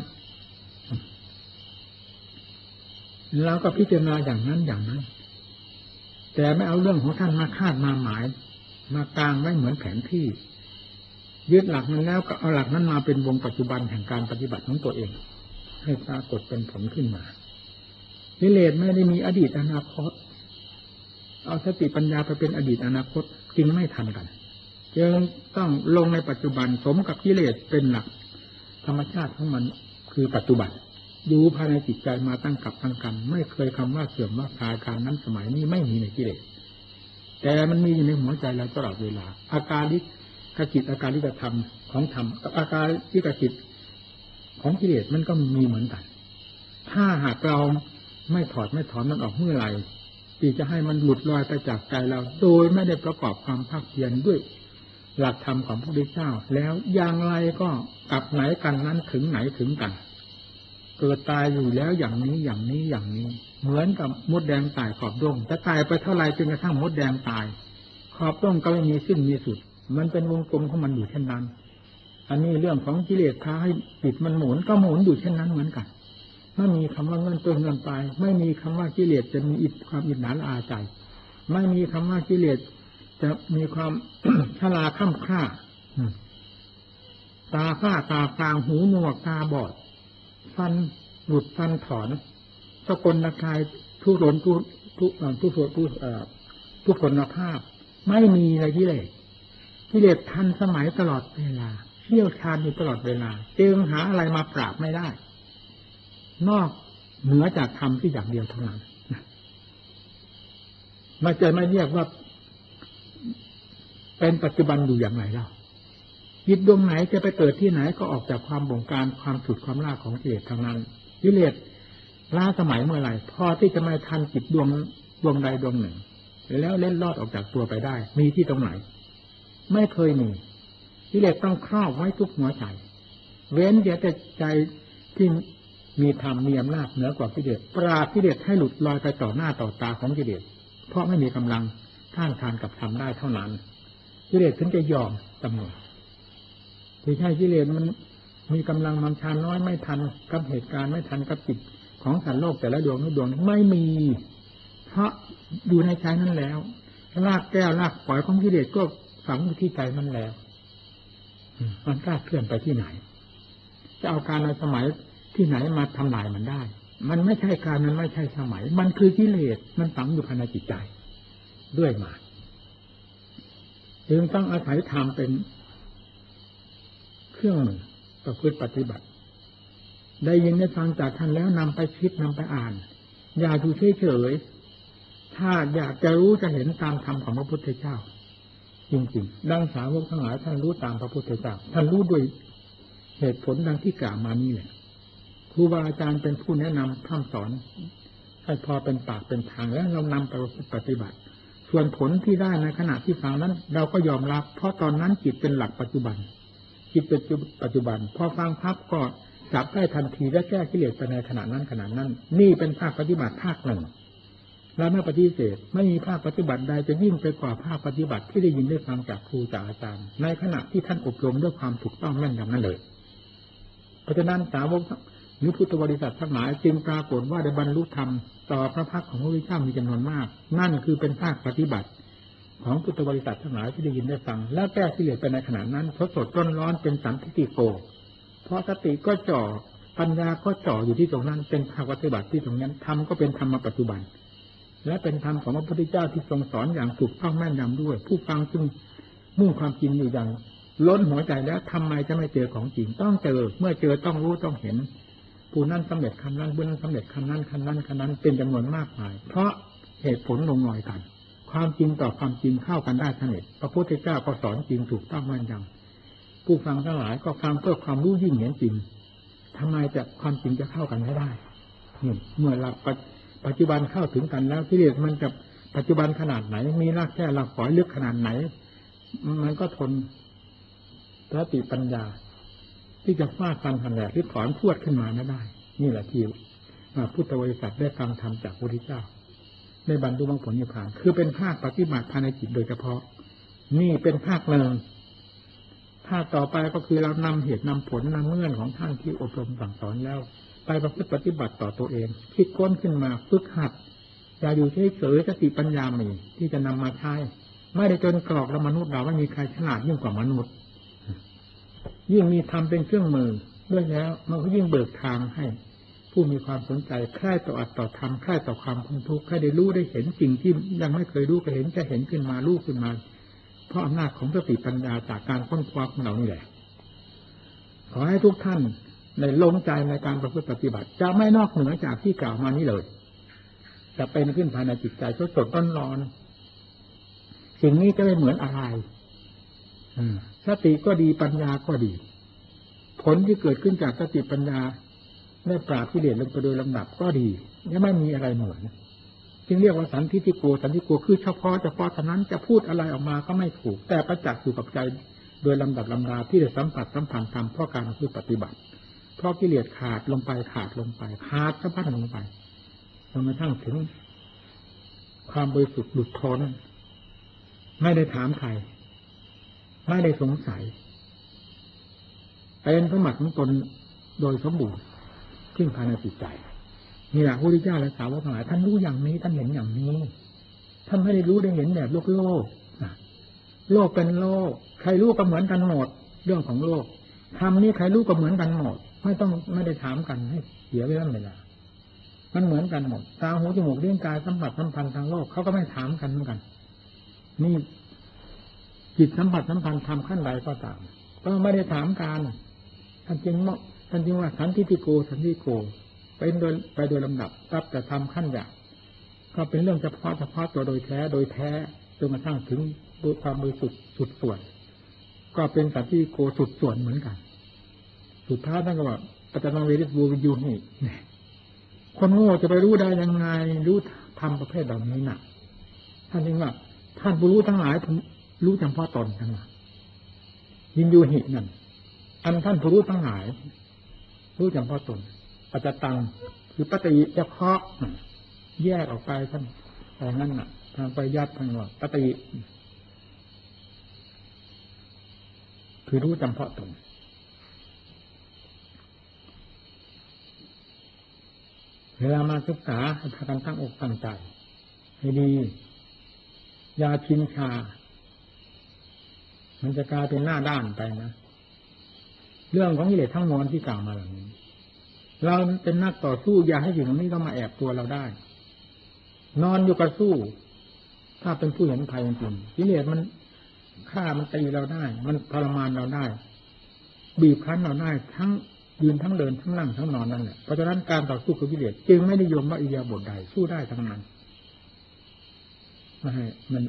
แล้วก็พิจารณาอย่างนั้นอย่างนั้นแต่ไม่เอาเรื่องของท่านมาคาดมาหมายมากางไว้เหมือนแผนที่ยึดหลักนั้นแล้วก็เอาหลักนั้นมาเป็นวงปัจจุบันแห่งการปฏิบัติของตัวเองให้ปรากฏเป็นผลขึ้นมากิเลสไม่ได้มีอดีตอนาคตเอาสติปัญญาไปเป็นอดีตอนาคตจึงไม่ทันกันจึงต้องลงในปัจจุบันสมกับกิเลสเป็นหลักธรรมชาติของมันคือปัจจุบันอยู่ภายในจิตใจมาตั้งกับตั้งกันไม่เคยคำว่าเสื่อมว่าคลายการนั้นสมัยนี้ไม่มีในกิเลสแต่มันมีอยู่ในหัวใจเราตลอดเวลาอาการลิกจิตอาการลิกธรรมของธรรมกับอาการลิกจิตของกิเลสมันก็มีเหมือนกันถ้าหากเราไม่ถอดไม่ถอนมันออกเมื่อไหร่ที่จะให้มันหลุดลอยไปจากใจเราโดยไม่ได้ประกอบความภาคเพียรด้วยหลักธรรมของพระพุทธเจ้าแล้วอย่างไรก็กลับไหนกันนั้นถึงไหนถึงกันเกิดตายอยู่แล้วอย่างนี้อย่างนี้อย่างนี้เหมือนกับมดแดงตายขอบดงจะตายไปเท่าไรจนกระทั่งมดแดงตายขอบดงก็ไม่มีสิ้นมีสุดมันเป็นวงกลมของมันอยู่เช่นนั้นอันนี้เรื่องของกิเลสพาให้จิตมันหมุนก็หมุนอยู่เช่นนั้นเหมือนกันไม่มีคำว่าเงินตัวเงินไปไม่มีคำว่ากิเลสจะมีอิทธิความอิจฉาอาใจไม่มีคำว่ากิเลสจะมีความ ชราค่ำค่าตาฝ้าตาฟางหูหนวกตาบอดฟันหลุดฟันถอนสกลกายทุรนทุทุทุทุทุทุพลภาพไม่มีในกิเลสกิเลสทันสมัยตลอดเวลาเชี่ยวชาญอยู่ตลอดเวลาจึงหาอะไรมาปราบไม่ได้นอกเหนือจากธรรมที่อย่างเดียวเท่านั้นไม่จะไม่เรียกว่าเป็นปัจจุบันอยู่อย่างไรเล่าจิตดวงไหนจะไปเกิดที่ไหนก็ออกจากความบงการความสุดความล่าของกิเลสทางนั้นกิเลสล้าสมัยเมื่อไหร่พอที่จะไม่ทันจิตดวงดวงใดดวงหนึ่งแล้วเล่นลอดออกจากตัวไปได้มีที่ตรงไหนไม่เคยมีกิเลสต้องครอบไว้ทุกหัวใจเว้นแต่ใจที่มีธรรมมีอำนาจเหนือกว่ากิเลสปราบกิเลสให้หลุดลอยไปต่อหน้าต่อตาของกิเลสเพราะไม่มีกำลังต้านทานกับธรรมได้เท่านั้นกิเลสถึงจะยอมจำนวนที่ใช่กิเลสมันมีกำลังมันชาน้อยไม่ทันกับเหตุการณ์ไม่ทันกับจิตของสัตว์โลกแต่ละดวงทุกดวงไม่มีเพราะอยู่ในใจนั้นแล้วรากแก้วรากฝอยของกิเลสก็ฝังอยู่ที่ใจมันแล้วมันกล้าเคลื่อนไปที่ไหนจะเอาการในสมัยที่ไหนมาทำลายมันได้มันไม่ใช่การมันไม่ใช่สมัยมันคือกิเลสมันฝังอยู่ภายในจิตใจด้วยมาจึงต้องอาศัยธรรมเป็นเครื่องมือประพฤติปฏิบัติได้ยินได้ฟังจากท่านแล้วนำไปคิดนำไปอ่านอย่าอยู่เฉยๆถ้าอยากจะรู้จะเห็นตามธรรมของพระพุทธเจ้าจริงๆดังสาวกทั้งหลายท่านรู้ตามพระพุทธเจ้าท่านรู้ด้วยเหตุผลดังที่กล่าวมานี่แหละครูบาอาจารย์เป็นผู้แนะนำพร่ำสอนให้พอเป็นปากเป็นทางแล้วเรานำไปปฏิบัติส่วนผลที่ได้ในขณะที่ฟังนั้นเราก็ยอมรับเพราะตอนนั้นจิตเป็นหลักปัจจุบันจิตเป็นปัจจุบันพอฟังพับก็จับได้ทันทีและแก้กิเลสไปในขณะนั้นขณะนั้นนี่เป็นภาคปฏิบัติภาคหนึ่งเราไม่ปฏิเสธไม่มีภาคปฏิบัติใดจะยิ่งไปกว่าภาคปฏิบัติที่ได้ยินได้ฟังจากครูจากอาจารย์ในขณะที่ท่านอบรมด้วยความถูกต้องแม่นยำนั้นเลยเพราะฉะนั้นสาวกหรือพุทธบริษัททั้งหลายจึงปรากฏว่าได้บรรลุธรรมต่อพระพักของพระพุทธเจ้ามีจำนวนมากนั่นคือเป็นภาคปฏิบัติของพุทธบริษัททั้งหลายที่ได้ยินได้ฟังแล้วแก้กิเลสไปในขณะนั้นสดสดร้อนร้อนเป็นสันติโกเพราะสติก็จ่อปัญญาก็จ่ออยู่ที่ตรงนั้นเป็นภาคปฏิบัติที่ตรงนั้นธรรมก็เป็นธรรมปัจจุบันและเป็นธรรมของพระพุทธเจ้าที่ทรงสอนอย่างถูกต้องแม่นยำด้วยผู้ฟังจึงมุ่งความจริงอยู่อย่างล้นหัวใจแล้วทำไมจะไม่เจอของจริงต้องเจอเมื่อเจอต้องรู้ต้องเห็นผู้นั้นสำเร็จคำนั้นผู้นั้นสำเร็จคำนั้นคำนั้นคำนั้นเป็นจำนวนมากมายเพราะเหตุผลลงรอยกันความจริงต่อความจริงเข้ากันได้สนิทพระพุทธเจ้าก็สอนจริงถูกต้องแม่นยำผู้ฟังทั้งหลายก็ฟังเพื่อความรู้ยิ่งเห็นจริงทำไมจะความจริงจะเข้ากันไม่ได้นี่เมื่อหลักปัจจุบันเข้าถึงกันแล้วกิเลสมันจะปัจจุบันขนาดไหนมีรากแค่หลักฝอยลึกขนาดไหนมันก็ทนสติปัญญาที่จะฟาดฟันหันแหลกที่ถอนพวดขึ้นมาไม่ได้นี่แหละที่พุทธบริษัทได้ฟังธรรมจากพระพุทธเจ้าในบรรลุมรรคผลนิพพานคือเป็นภาคปฏิบัติภายในจิตโดยเฉพาะนี่เป็นภาคหนึ่งภาคต่อไปก็คือเรานำเหตุนำผลนำเงื่อนของท่านที่อบรมสั่งสอนแล้วไปประพฤติปฏิบัติต่อตัวเองคิดค้นขึ้นมาฝึกหัดอย่าอยู่เฉยๆสติปัญญามีที่จะนำมาใช้ไม่ได้จนกรอกแล้วมนุษย์เราไม่มีใครฉลาดยิ่งกว่ามนุษย์ยิ่งมีธรรมเป็นเครื่องมือด้วยแล้วมันก็ยิ่งเบิกทางให้ผู้มีความสนใจใคร่ต่ออัตต่อธรรมใคร่ต่อความพ้นทุกข์ใคร่ได้รู้ได้เห็นสิ่งที่ยังไม่เคยรู้ก็เห็นจะเห็นขึ้นมารู้ขึ้นมาเพราะอำนาจของสติปัญญาจากการค้นคว้าของเรานี่แหละขอให้ทุกท่านในลงใจในการประพฤติปฏิบัติจะไม่นอกเหนือจากที่กล่าวมานี้เลยจะเป็นขึ้นภายในจิตใจสดสดร้อนๆสิ่งนี้จะไม่เหมือนอะไรสติก็ดีปัญญาก็ดีผลที่เกิดขึ้นจากสติปัญญาได้ปราบกิเลสลงไปโดยลำดับก็ดียังไม่มีอะไรเหมือนจึงเรียกว่าสันทิฏฐิโกสันทิฏฐิโกคือเฉพาะเฉพาะเท่านั้นจะพูดอะไรออกมาก็ไม่ถูกแต่ประจักษ์อยู่กับใจโดยลำดับลำดาที่ได้สัมผัสสัมพันธ์ทำเพราะการประพฤติปฏิบัติเพราะกิเลสขาดลงไปขาดลงไปขาดสะพัดลงไปจนกระทั่งถึงความบริสุทธิ์หลุดพ้นไม่ได้ถามใครไม่ได้สงสัยเป็นสมบัติของตนโดยสมบูรณ์ที่ภายในจิตใจนี่แหละพระพุทธเจ้าและสาวกทั้งหลายท่านรู้อย่างนี้ท่านเห็นอย่างนี้ท่านไม่ได้รู้ได้เห็นแบบโลกโลกโลกเป็นโลกใครรู้ก็เหมือนกันหมดเรื่องของโลกธรรมนี้ใครรู้ก็เหมือนกันหมดไม่ต้องไม่ได้ถามกันให้เสียเวลาเวลามันเหมือนกันหมดตาหูจมูกลิ้นกายสัมผัสสัมพันธ์ทางโลกเขาก็ไม่ถามกันเหมือนกันนี่จิตสัมผัสสัมพันธ์ทำขั้นใดก็ตามก็ไม่ได้ถามกันท่านจึงท่านจึงว่าสันทิฏฐิโกสันทิฏฐิโกไปโดยไปโดยลำดับตับแต่ทำขั้นหยาบก็เป็นเรื่องเฉพาะเฉพาะตัวโดยแท้โดยแท้จนกระทั่งถึงความบริสุทธิ์สุดส่วนก็เป็นสันทิฏฐิโกสุดส่วนเหมือนกันสุดท้ายท่านก็ว่าปัจจตังเวทิบูวิญูหิคนโง่จะไปรู้ได้ยังไงรู้ทำประเภทเหล่านี้น่ะท่านจึงว่าท่านผู้รู้ทั้งหลายรู้เฉพาะตนทั้งหลายวิญญูหินั่นอันท่านผู้รู้ทั้งหลายรู้เฉพาะตนปัจจตังคือปฏิเฉพาะแยกออกไปท่านอะไรนั่นน่ะทางปริยัติทางว่าปฏิคือรู้เฉพาะตนเวลามาศึกษาให้พากันตั้งอกตั้งใจให้ดีอย่าชินชามันจะกลายเป็นหน้าด้านไปนะเรื่องของกิเลสทั้งมวลที่กล่าวมาเหล่านี้เราเป็นนักต่อสู้อย่าให้สิ่งนี้ก็มาแอบตัวเราได้นอนอยู่กับสู้ถ้าเป็นผู้เห็นภัยจริงๆกิเลสมันฆ่ามันตีเราได้มันทรมานเราได้บีบคั้นเราได้ทั้งยืนทั้งเดินทั้งนั่งทั้งนอนนั่นแหละเพราะฉะนั้นการต่อสู้กับกิเลสจึงไม่นิยมว่าอิริยาบถใดสู้ได้ทั้งนั้นไม่ให้มัน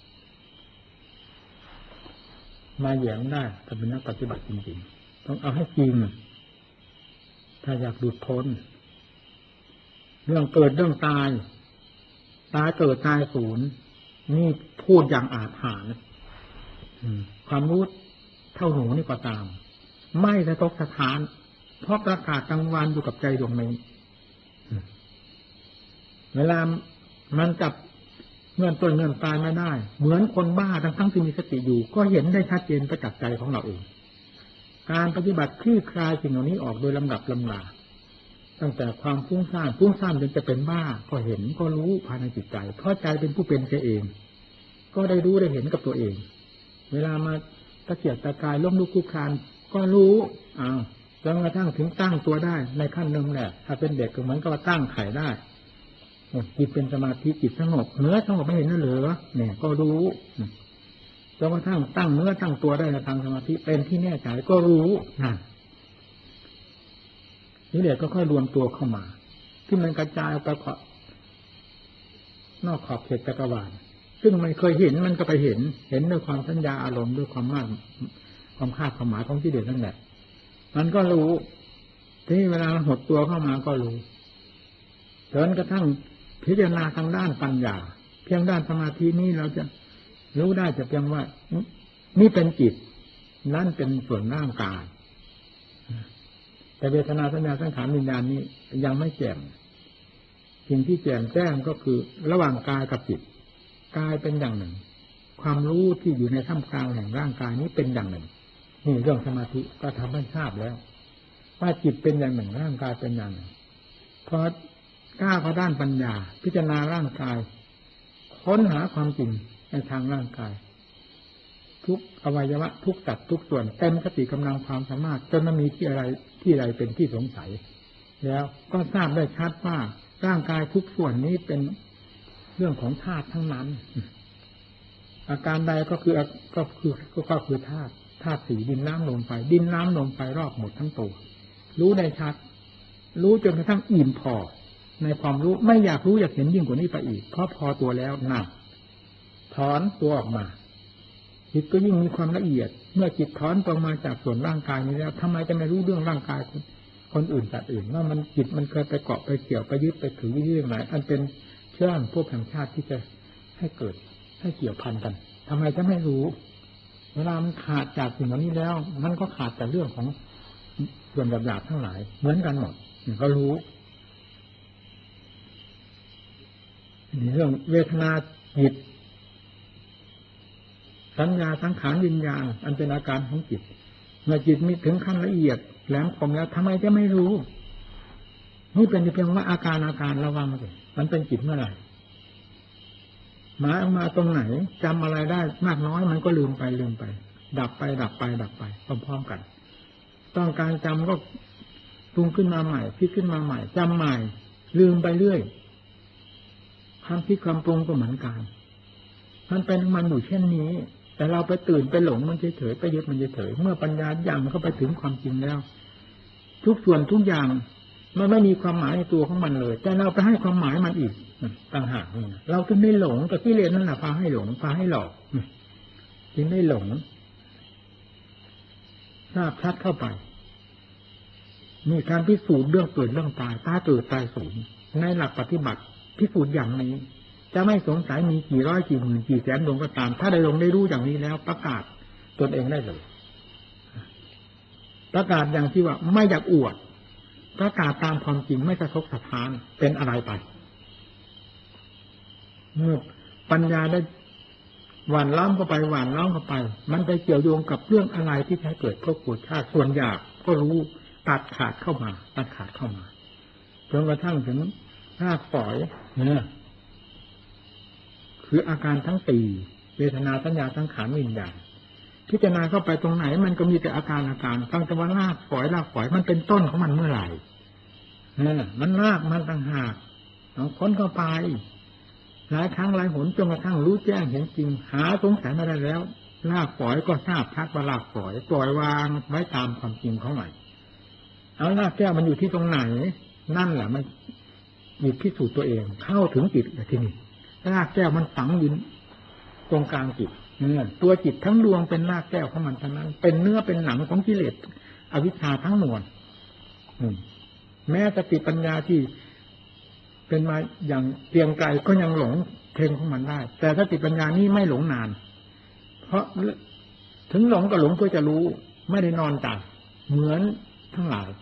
มาแย่งได้ถ้าเป็นนักปฏิบัติจริงๆต้องเอาให้จริงถ้าอยากหลุดพ้นเรื่องเกิดเรื่องตายตายเกิดตายสูญนี่พูดอย่างอาถรรพ์ความรู้เท่าหนูนี่ก็ตามไม่สะทกสะท้านเพราะประกาศกลางวันอยู่กับใจดวงนี้เวลามันจับเงื่อนต้นเงื่อนปลายไม่ได้เหมือนคนบ้าทั้งทั้งที่มีสติอยู่ก็เห็นได้ชัดเจนประจักษ์ใจของเราเองการปฏิบัติคลี่คลายสิ่งเหล่านี้ออกโดยลำดับลำดาตั้งแต่ความฟุ้งซ่านฟุ้งซ่านจนจะเป็นบ้าก็เห็นก็รู้ภายในจิตใจเพราะใจเป็นผู้เป็นเองก็ได้รู้ได้เห็นกับตัวเองเวลามาตะเกียกตะกายล้มลุกคลุกคลานก็รู้อ้าวจนกระทั่งถึงตั้งตัวได้ในขั้นหนึ่งแหละถ้าเป็นเด็กก็เหมือนกับว่าตั้งไข่ได้จิตเป็นสมาธิจิตสงบเนื้อสงบไม่เห็นนั่นเหรอเนี่ยก็รู้จนกระทั่งตั้งเนื้อตั้งตัวได้ในทางสมาธิเป็นที่แน่ใจก็รู้นั่นนี่เด็กก็ค่อยรวมตัวเข้ามาที่มันกระจายไปนอกขอบเขตจักรวาลซึ่งไม่เคยเห็นมันก็ไปเห็นเห็นด้วยความสัญญาอารมณ์ด้วยความมั่นความคาดความหมายของที่เด็กนั่นแหละมันก็รู้ที่เวลาหดตัวเข้ามาก็รู้จนกระทั่งพิจารณาทางด้านปัญญาเพียงด้านสมาธินี้เราจะรู้ได้จะเพียงว่านี่เป็นจิตนั่นเป็นส่วนร่างกายแต่เวทนาสัญญาสังขารวิญญาณนี้ยังไม่แจ่มสิ่งที่แจ่มแจ้งก็คือระหว่างกายกับจิตกายเป็นอย่างหนึ่งความรู้ที่อยู่ในท่ามกลางแห่งร่างกายนี้เป็นอย่างหนึ่งนี่เรื่องสมาธิก็ทำให้ทราบแล้วว่าจิตเป็นอย่างหนึ่งร่างกายเป็นอย่างหนึ่งพอกล้าเข้าด้านปัญญาพิจารณาร่างกายค้นหาความจริงในทางร่างกายทุกอวัยวะทุกตัดทุกส่วนเต็มสติกำลังความสามารถจนไม่มีที่อะไรที่ใดเป็นที่สงสัยแล้วก็ทราบได้ชัดว่าร่างกายทุกส่วนนี้เป็นเรื่องของธาตุทั้งนั้นอาการใดก็คือก็คือก็คือธาตุธาตุสี่ดินน้ำลมไฟดินน้ำลมไฟรอบหมดทั้งตัวรู้ในชัดรู้จนกระทั่งอิ่มพอในความรู้ไม่อยากรู้อยากเห็นยิ่งกว่านี้ไปอีกเพราะพอตัวแล้วนั่นถอนตัวออกมาจิตก็ยิ่งมีความละเอียดเมื่อจิตถอนตัวมาจากส่วนร่างกายนี้แล้วทำไมจะไม่รู้เรื่องร่างกายคนอื่นสัตว์อื่นว่ามันจิตมันเคยไปเกาะไปเกี่ยวไปยึดไปถือเรื่องไหนอันเป็นเชื่อมพวกแห่งชาติที่จะให้เกิดให้เกี่ยวพันกันทำไมจะไม่รู้เวลามันขาดจากสิ่งเหล่านี้แล้วมันก็ขาดแต่เรื่องของส่วนหยาบๆทั้งหลายเหมือนกันหมดก็รู้เรื่องเวทนาจิตสัญญาสังขารวิญญาณอันเป็นอาการของจิตเมื่อจิตมีถึงขั้นละเอียดแหลมคมแล้วทำไมจะไม่รู้นี่เป็นเพียงว่าอาการอาการระวังเลยมันเป็นจิตเมื่อไหร่หมายออกมาตรงไหนจำอะไรได้มากน้อยมันก็ลืมไปลืมไปดับไปดับไปดับไปพร้อมๆกันต้องการจำก็ปรุงขึ้นมาใหม่คิดขึ้นมาใหม่จำใหม่ลืมไปเรื่อยความคิดความปรุงก็เหมือนกันมันเป็นมันอยู่เช่นนี้แต่เราไปตื่นไปหลงมันเฉยๆไปยึดมันเฉยๆเมื่อปัญญาย่างมันเข้าไปถึงความจริงแล้วทุกส่วนทุกอย่างมันไม่มีความหมายในตัวของมันเลยแต่เราไปให้ความหมายมันอีกต่างหากเราจึงได้หลงแต่กิเลสนั่นแหละพาให้หลงพาให้หลอกจึงได้หลงทราบชัดเข้าไปมีการพิสูจน์เรื่องเกิดเรื่องตายตายเกิดตายสูญในหลักปฏิบัติพิสูจน์อย่างนี้จะไม่สงสัยมีกี่ร้อยกี่หมื่นกี่แสนดวงก็ตามถ้าได้ลงได้รู้อย่างนี้แล้วประกาศตนเองได้เลยประกาศอย่างที่ว่าไม่อยากอวดประกาศตามความจริงไม่สะทกสะท้านเป็นอะไรไปเมื่อปัญญาได้หวานล้อมเข้าไปหวานล้อมเข้าไปมันไปเกี่ยวโยงกับเรื่องอะไรที่ให้เกิดพวกปวดชาติส่วนหยาบก็รู้ตัดขาดเข้ามาตัดขาดเข้ามาจนกระทั่งถึงรากฝอยเนี่ยคืออาการทั้งสี่เวทนาสัญญาสังขารวิญญาณพิจารณาเข้าไปตรงไหนมันก็มีแต่อาการอาการตั้งแต่ว่ารากฝอยรากฝอยมันเป็นต้นของมันเมื่อไหร่เนี่ยมันรากมันต่างหากเอาค้นเข้าไปหลายครั้งหลายหนจนกระทั่งรู้แจ้งเห็นจริงหาสงสัยไม่ได้แล้วรากฝอยก็ทราบชัดว่ารากฝอยปล่อยวางไว้ตามความจริงของมันเอารากแก้วมันอยู่ที่ตรงไหนนั่นแหละมันมีพิสูจน์ตัวเองเข้าถึงจิตที่นี่รากแก้วมันฝังอยู่ตรงกลางจิตเนี่ยตัวจิตทั้งดวงเป็นรากแก้วของมันทั้งนั้นเป็นเนื้อเป็นหนังของกิเลสอวิชชาทั้งมวลแม้สติปัญญาที่เป็นมาอย่างเพียงไกลก็ยังหลงเพลงของมันได้แต่สติปัญญานี้ไม่หลงนานเพราะถึงหลงก็หลงเพื่อจะรู้ไม่ได้นอนใจเหมือนทั้งหลาย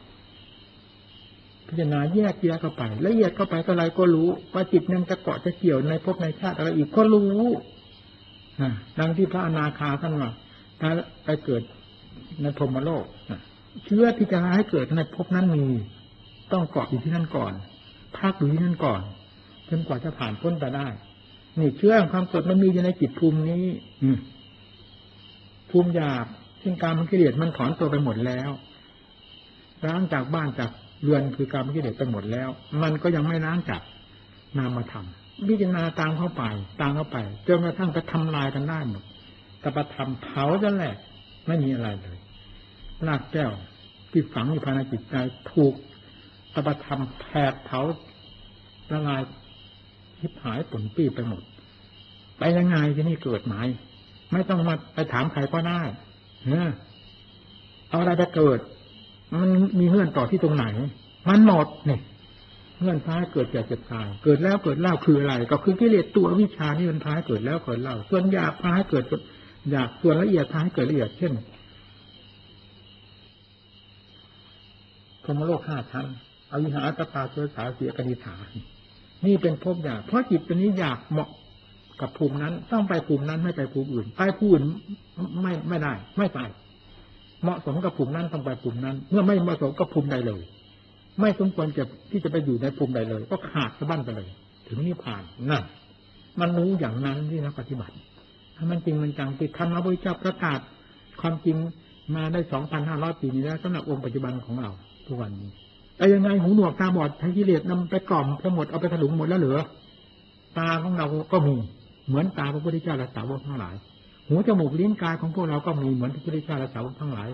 พิจารณาแยกแยะเข้าไปละเอียดเข้าไปเท่าไรก็รู้ว่าจิตนั้นจะเกาะจะเกี่ยวในภพในชาติอะไรอีกก็รู้ดังที่พระอนาคาท่านว่าถ้าไปเกิดในพรหมโลกเชื้อที่จะให้เกิดในภพนั้นมีต้องเกาะอยู่ที่นั่นก่อนพักอยู่ที่นั่นก่อนจนกว่าจะผ่านพ้นไปได้นี่เชื้อความเกิดมันมีอยู่ในจิตภูมินี้ภูมิหยาบซึ่งการมันกิเลสมันถอนตัวไปหมดแล้วล้างจากบ้านจากเรือนคือการมันกิเลสไปหมดแล้วมันก็ยังไม่ล้างจากนามธรรมพิจารณาตามเข้าไปตามเข้าไปจนกระทั่งไปทำลายกันได้หมดตปธรรมเผาจะแหลกไม่มีอะไรเลยรากแก้วที่ฝังอยู่ภายในจิตใจถูกตปธรรมแผดเผาละลายทิพหายผลปี้ไปหมดไปยังไงที่นี่เกิดหมายไม่ต้องมาไปถามใครก็ได้เนี่ยเอาอะไรไปเกิดมันมีเงื่อนต่อที่ตรงไหนมันหมดเนี่ยเงื่อนพาให้เกิดแก่เจ็บตายเกิดแล้วเกิดเล่าคืออะไรก็คือกิเลสตัววิชานี่มันพาให้เกิดแล้วเกิดเล่าส่วนหยาบพาให้เกิดหยาบส่วนละเอียดพาให้เกิดละเอียดเช่นพรหมโลกห้าชั้นอวิหาตปาโสสาเสียกนิฐานี่เป็นภพหยาบเพราะจิตตัวนี้อยากเหมาะกับภูมินั้นต้องไปภูมินั้นไม่ไปภูมิอื่นไปภูมิอื่นไม่ไม่ได้ไม่ไปเหมาะสมกับภูมินั้นต้องไปภูมินั้นเมื่อไม่เหมาะสมกับภูมิใดเลยไม่สมควรจะที่จะไปอยู่ในภูมิใดเลยก็ขาดสะบั้นไปเลยถึงนิพพานนั่นมันรู้อย่างนั้นที่นักปฏิบัติถ้ามันจริงมันจังติดธรรมพระพุทธเจ้าประกาศความจริงมาได้ สองพันห้าร้อย ปีนี้แล้วสำหรับองค์ปัจจุบันของเราทุกวันนี้แต่ยังไงหูหนวกตาบอดทั้งกิเลสนำไปกล่อมทั้งหมดเอาไปถลุงหมดแล้วเหลือตาของเราก็มีเหมือนตาพระพุทธเจ้าและสาวกทั้งหลายหูจมูกลิ้นกายของพวกเราก็มีเหมือนพระพุทธเจ้าและสาวกทั้งหลาย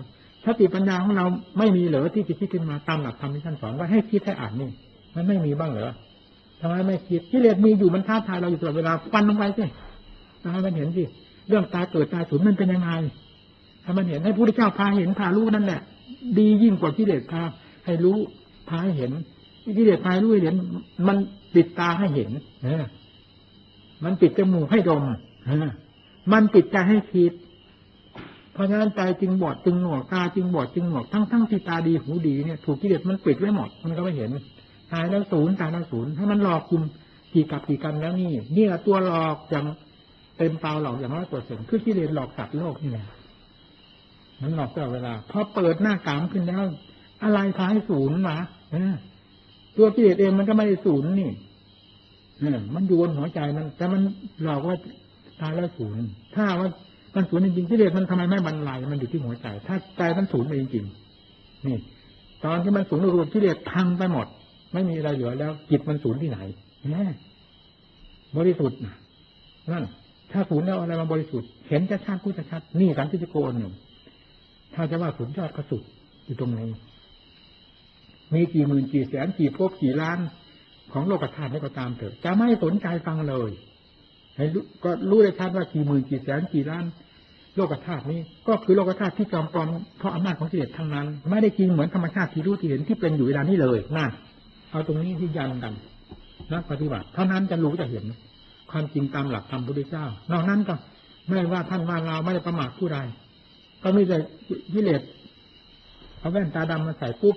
สติปัญญาของเราไม่มีเหรอที่จะคิดขึ้นมาตามหลักธรรมที่ท่านสอนว่าให้คิดให้อ่านนี่มันไม่มีบ้างเหรอทำไมไม่คิดกิเลสมีอยู่มันท้าทายเราอยู่ตลอดเวลาฟันลงไปสิทำให้มันเห็นสิเรื่องตายเกิดตายสูญมันเป็นยังไงถ้ามันเห็นให้พระพุทธเจ้าพาเห็นพารู้นั่นแหละดียิ่งกว่ากิเลสพาให้รู้พาให้เห็นกิเลสพารู้ให้เห็นมันปิดตาให้เห็นเออมันปิดจมูกให้ดมเออมันปิดใจให้คิดเพราะฉะนั้นใจจึงบอดจึงหนวกตาจึงบอดจึงหนวกทั้งทั้งที่ตาดีหูดีเนี่ยถูกกิเลสมันปิดไว้หมดมันก็ไม่เห็นตายแล้วศูนย์ตายแล้วศูนย์ให้มันหลอกคุณกี่กับกี่กันแล้วนี่นี่แหละตัวหลอกอย่างเต็มเปล่าหลอกอย่างร้อยเปอร์เซ็นต์คือกิเลสหลอกสัตว์โลกนี่แหละมันหลอกตลอดเวลาพอเปิดหน้ากามขึ้นแล้วอะไรพาให้ศูนย์มาตัวกิเลสเองมันก็ไม่ได้ศูนย์นี่มันอยู่บนหัวใจมันแต่มันหลอกว่าตายแล้วศูนย์ถ้าว่ามันศูนย์จริงๆกิเลสมันทำไมไม่บรรลัยมันอยู่ที่หัวใจถ้าใจมันศูนย์จริงๆนี่ตอนที่มันศูนย์รวมกิเลสพังไปหมดไม่มีอะไรเหลือแล้วจิตมันศูนย์ที่ไหนแน่บริสุทธิ์นั่นถ้าศูนย์แล้วอะไรมาบริสุทธิ์เห็นจะชัดพูดจะชัดนี่สันติโกนหนึ่งถ้าจะว่าศูนย์ยอดกระสุดอยู่ตรงนี้มีกี่หมื่นกี่แสนกี่ภพกี่ล้านของโลกธาตุนี่ก็ตามเถอะจะไม่สนใจฟังเลยให้ก็รู้ได้ชัดว่ากี่หมื่นกี่แสนกี่ล้านโลกธาตุนี้ก็คือโลกธาตุที่จอมปลอมเพราะอำนาจของกิเลสทั้งนั้นไม่ได้จริงเหมือนธรรมชาติที่รู้ที่เห็นที่เป็นอยู่เวลานี้เลยนั่นเอาตรงนี้ที่ยันกันนักปฏิบัติเท่านั้นจะรู้จะเห็นความจริงตามหลักธรรมพุทธเจ้านอกนั้นก็ไม่ว่าท่านว่าเราไม่ได้ประมาทผู้ใดก็มีแต่กิเลสเอาแว่นตาดำมาใส่ปุ๊บ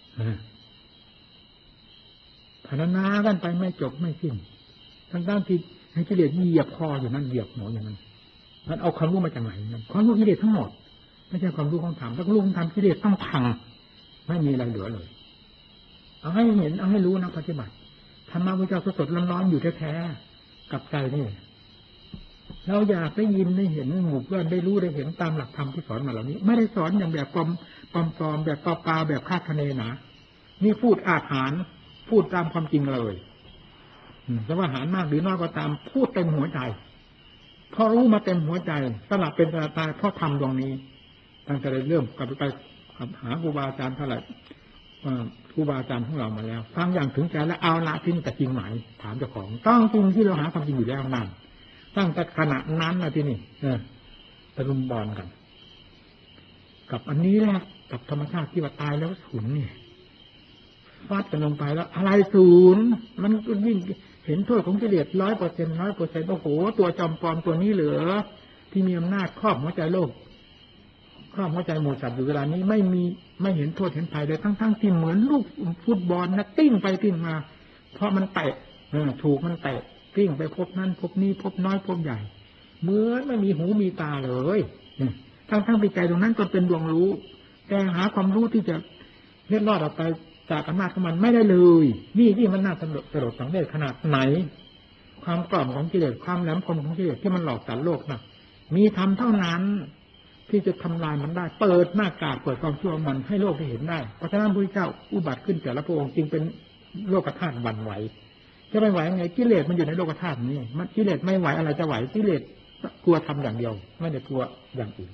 พรรณนากันไปไม่จบไม่สิ้นทั้งๆที่ให้กิเลสเหยียบคออยู่นั่นเหยียบหัวอย่างนั้นมันเอาความรู้มาจากไหนความรู้กิเลสทั้งหมดไม่ใช่ความรู้ของธรรมถ้าความรู้ของธรรมกิเลสต้องพังไม่มีอะไรเหลือเลยเอาให้เห็นเอาให้รู้นะปฏิบัติธรรมะพระเจ้าสดๆร้อนๆอยู่แท้ๆกับใจนี่เราอยากได้ยินได้เห็นหมู่เพื่อนได้รู้ได้เห็นตามหลักธรรมที่สอนมาเหล่านี้ไม่ได้สอนอย่างแบบปลอมปลอมๆแบบปลาๆแบบคาดคะเนนะนี่พูดอาถรรพ์พูดตามความจริงเลยจะว่าหารมากหรือน้อยก็ตามพูดเต็มหัวใจพอรู้มาเต็มหัวใจสลับเป็นสลับตายเพราะทำตรงนี้ตั้งแต่เริ่มกลับไปหาครูบาอาจารย์เท่าไหร่ครูบาอาจารย์ของเรามาแล้วฟังอย่างถึงใจแล้วเอาละที่นี่แต่จริงไหมถามเจ้าของต้องจริงที่เราหาความจริงอยู่แล้วนั่นตั้งแต่ขณะนั้นนะที่นี่เออตะลุมบอลกันกับอันนี้แหละกับธรรมชาติที่ว่าตายแล้วศูนย์นี่ฟาดกันลงไปแล้วอะไรศูนย์มันก็ยิ่งเห็นโทษของกิเลสร้อยเปอร์เซ็นต์ร้อยเปอร์เซ็นต์โอ้โหตัวจอมปลอมตัวนี้เหลือที่มีอำนาจครอบหัวใจโลกครอบหัวใจหมู่สัตว์อยู่เวลานี้ไม่มีไม่เห็นโทษเห็นภัยเลยทั้งๆที่เหมือนลูกฟุตบอลนะติ้งไปติ้งมาเพราะมันเตะถูกมันเตะติ้งไปพบนั่นพบนี้พบน้อยพบใหญ่เหมือนไม่มีหูมีตาเลยทั้งๆที่ใจตรงนั้นก็เป็นดวงรู้แต่หาความรู้ที่จะเล็ดลอดออกไปจากอำนาจของมันไม่ได้เลยนี่ที่มันน่าสลดสลดสังเวชขนาดไหนความกล่อมของกิเลสความแหลมคมของกิเลสที่มันหลอกสัตว์โลกนะมีธรรมเท่านั้นที่จะทำลายมันได้เปิดหน้ากากเปิดความชั่วมันให้โลกได้เห็นได้เพราะฉะนั้นพระพุทธเจ้าอุบัติขึ้นแต่ละพระองค์จึงเป็นโลกธาตุหวั่นไหวจะไม่ไหวไงกิเลสมันอยู่ในโลกธาตุนี้มันกิเลสไม่ไหวอะไรจะไหวกิเลสกลัวทำอย่างเดียวไม่ได้กลัวอย่างอื่น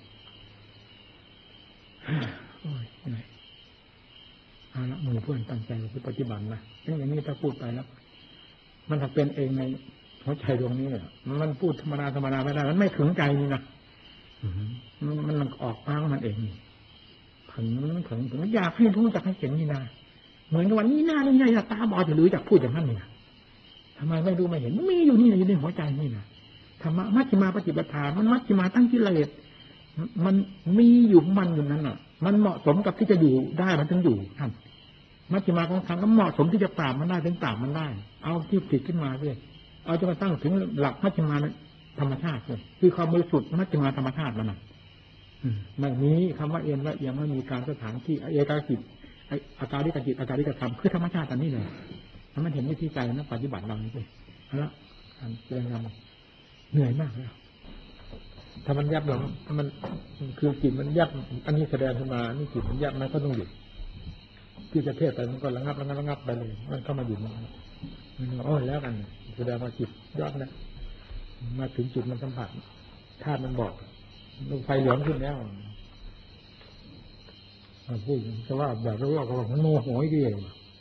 โอ้ยเอาละหมู่เพื่อนตั้งใจปฏิบัตินะอย่างนี้ถ้าพูดไปแล้วมันถ้าเป็นเองในหัวใจดวงนี้เนี่ยมันพูดธรรมดาธรรมดาไม่ได้มันไม่ถึงใจนี่นะมันมันออกฟังมันเองถึงถึงถึงอยากให้รู้จักให้เห็นนี่นะเหมือนกับวันนี้หน้านี่ไงตาบอดจะรู้จักพูดอย่างนั้นนี่นะทำไมไม่รู้ไม่เห็นมีอยู่นี่อยู่ในหัวใจนี่นะธรรมะมัชฌิมาปฏิปทามันมัชฌิมาตั้งกิเลสมันมีอยู่มันอยู่นั้นอ่ะมันเหมาะสมกับที่จะอยู่ได้มันถึงอยู่ท่านมัชฌิมาของทางก็เหมาะสมที่จะปราบมันได้ถึงปราบมันได้เอาที่ผิดขึ้นมาสิเอาจะมาตั้งถึงหลักมัชฌิมาธรรมชาติเลยคือความบริสุทธิ์มัชฌิมาธรรมชาติมันน่ะมันนี้คำว่าเอ็นว่าเอียงไม่มีการสถานที่เอกาจิตอาการิกจิตอาการิกธรรมคือธรรมชาติอันนี้เลยมันเห็นวิธีใจนะปฏิบัติเรานี่สิแล้วเรียนงานเหนื่อยมากแล้วถ้ามันยับหรอมันคือจิตมันยับอันนี้แสดงขึ้นมานี่จิตมันยับมันก็ต้องหยุดที่จะเทศไปมันก็ระงับระงับระงับไปเลยมันเข้ามาหยุดมันโอ้แล้วกันแสดงว่าจิตยอดนะมาถึงจุดมันสัมผัสธาตุมันบอกลูกไฟเหลืองขึ้นแล้วพูดแต่ว่าแบบเราว่ามันโมโหเดียว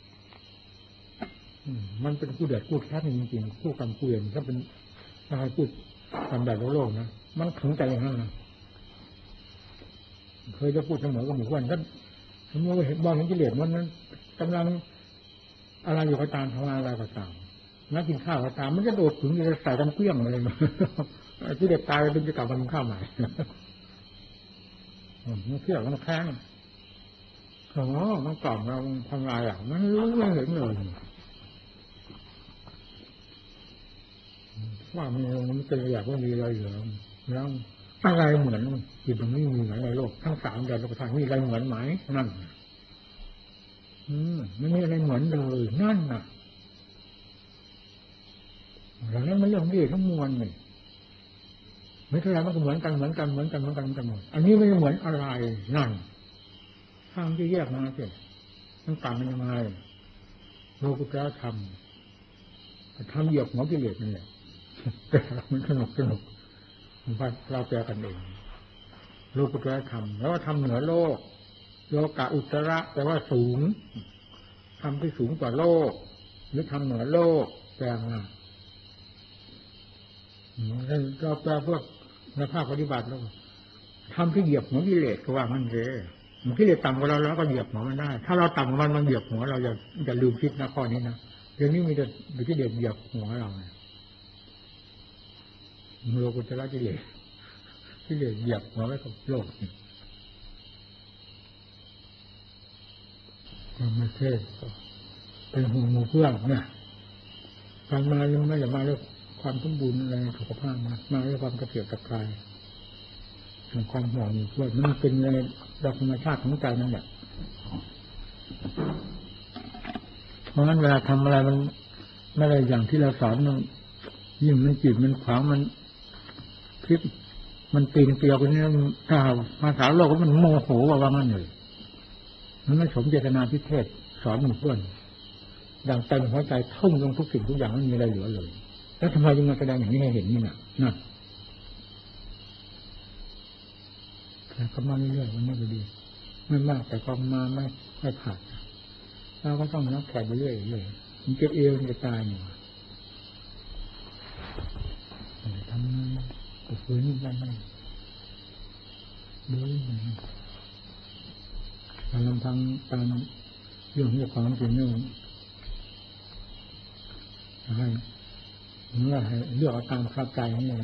มันเป็นคู่เดือดคู่แค้นจริงๆคู่กรรมคู่เวรถ้าเป็นอะไรพูดตามแบบโลกนะมันถึงใจอย่างนั้นนะเคยจะพูดเสมอกับหมู่เพื่อนก็สมมติว่าเห็นบ้านนี้กิเลสมันนั้นกำลังอะไรอยู่ก็ตามทำงานอะไรก็ตามนักกินข้าวก็ตามมันจะโดดถึงจะใส่กันเกลี้ยงเลยกิเลสตายเป็นจะกลับมากินข้าวใหม่มันเที่ยวมันแข้งอ๋อมันกล่อมเราทำลายอ่ะมันรู้ไม่เห็นเลยว่ามันมันเป็นอย่างว่ามีอะไรเหรอแล้วอะไรเหมือนจิตตรงนี้มีไหนในโลกทั้งสามแดนโลกธาตุมีอะไรเหมือนไหมนั่นอืมไม่มีอะไรเหมือนเลยนั่นน่ะแล้วนั่นมันเรื่องนี้ทั้งมวลเลยไม่ใช่อะไรมันก็เหมือนกันเหมือนกันเหมือนกันเหมือนกันเหมือนกันหมดอันนี้ไม่เหมือนอะไรนั่นทางที่แยกมาสิมันต่างกันยังไงโลกุตระธรรมทำเหยียบหัวกิเลสนี่แหละมันสนุกสนุกมันเราแปลกันเองโลกุตระธรรมแล้วว่าทำเหนือโลกโลกะอุตระแปลว่าสูงทำที่สูงกว่าโลกหรือทำเหนือโลกแปลมาเราแปลพวกในภาคปฏิบัติแล้วทำที่เหยียบหัวกิเลสก็ว่ามันเลยมันกิเลสต่ำกว่าเราแล้วก็เหยียบหัวมันได้ถ้าเราต่ำกว่ามันมันเหยียบหัวเราอย่าอย่าลืมคิดนะข้อนี้นะเรื่องนี้มีแต่กิเลสเหยียบหัวเราโลกุตระกิเลสกิเลสเหยียบหัวไว้กับโลกความไม่เท่เป็นห่วงหมู่เพื่อนเนี่ยการมายังไม่อย่ามาด้วยความสมบูรณ์อะไรสุขภาพนะมาด้วยความกระเทือนกระจายถึงความห่วงหมู่เพื่อนมันเป็นในธรรมชาติของใจนั่นแหละเพราะงั้นเวลาทำอะไรมันไม่ได้อย่างที่เราสอนมันยิ่งมันจิตมันขวางมันคิดมันตีนเกลียวกันนี่ถ้าภาษาโลกก็มันโมโหว่าว่างั้นเลยมันไม่สมเจตนาพิเทศสอนหมู่เพื่อนดังเต็มหัวใจทุ่มลงทุกสิ่งทุกอย่างไม่มีอะไรเหลือเลยแล้วทำไมจึงมาแสดงอย่างนี้ให้เห็นนี่น่ะนั่นแต่ก็มาเรื่อยๆมันไม่ดีไม่มากแต่ก็มาไม่ไม่ขาดเราก็ต้องนับแขกไปเรื่อยๆเลยมันจะเอวมันจะตายอยู่ทำไงก็ฝืนไปไม่ดูการลำพังตามเรื่องที่ความจริงเรื่องให้เมื่อให้เลือกเอาตามคาใจนี่เอง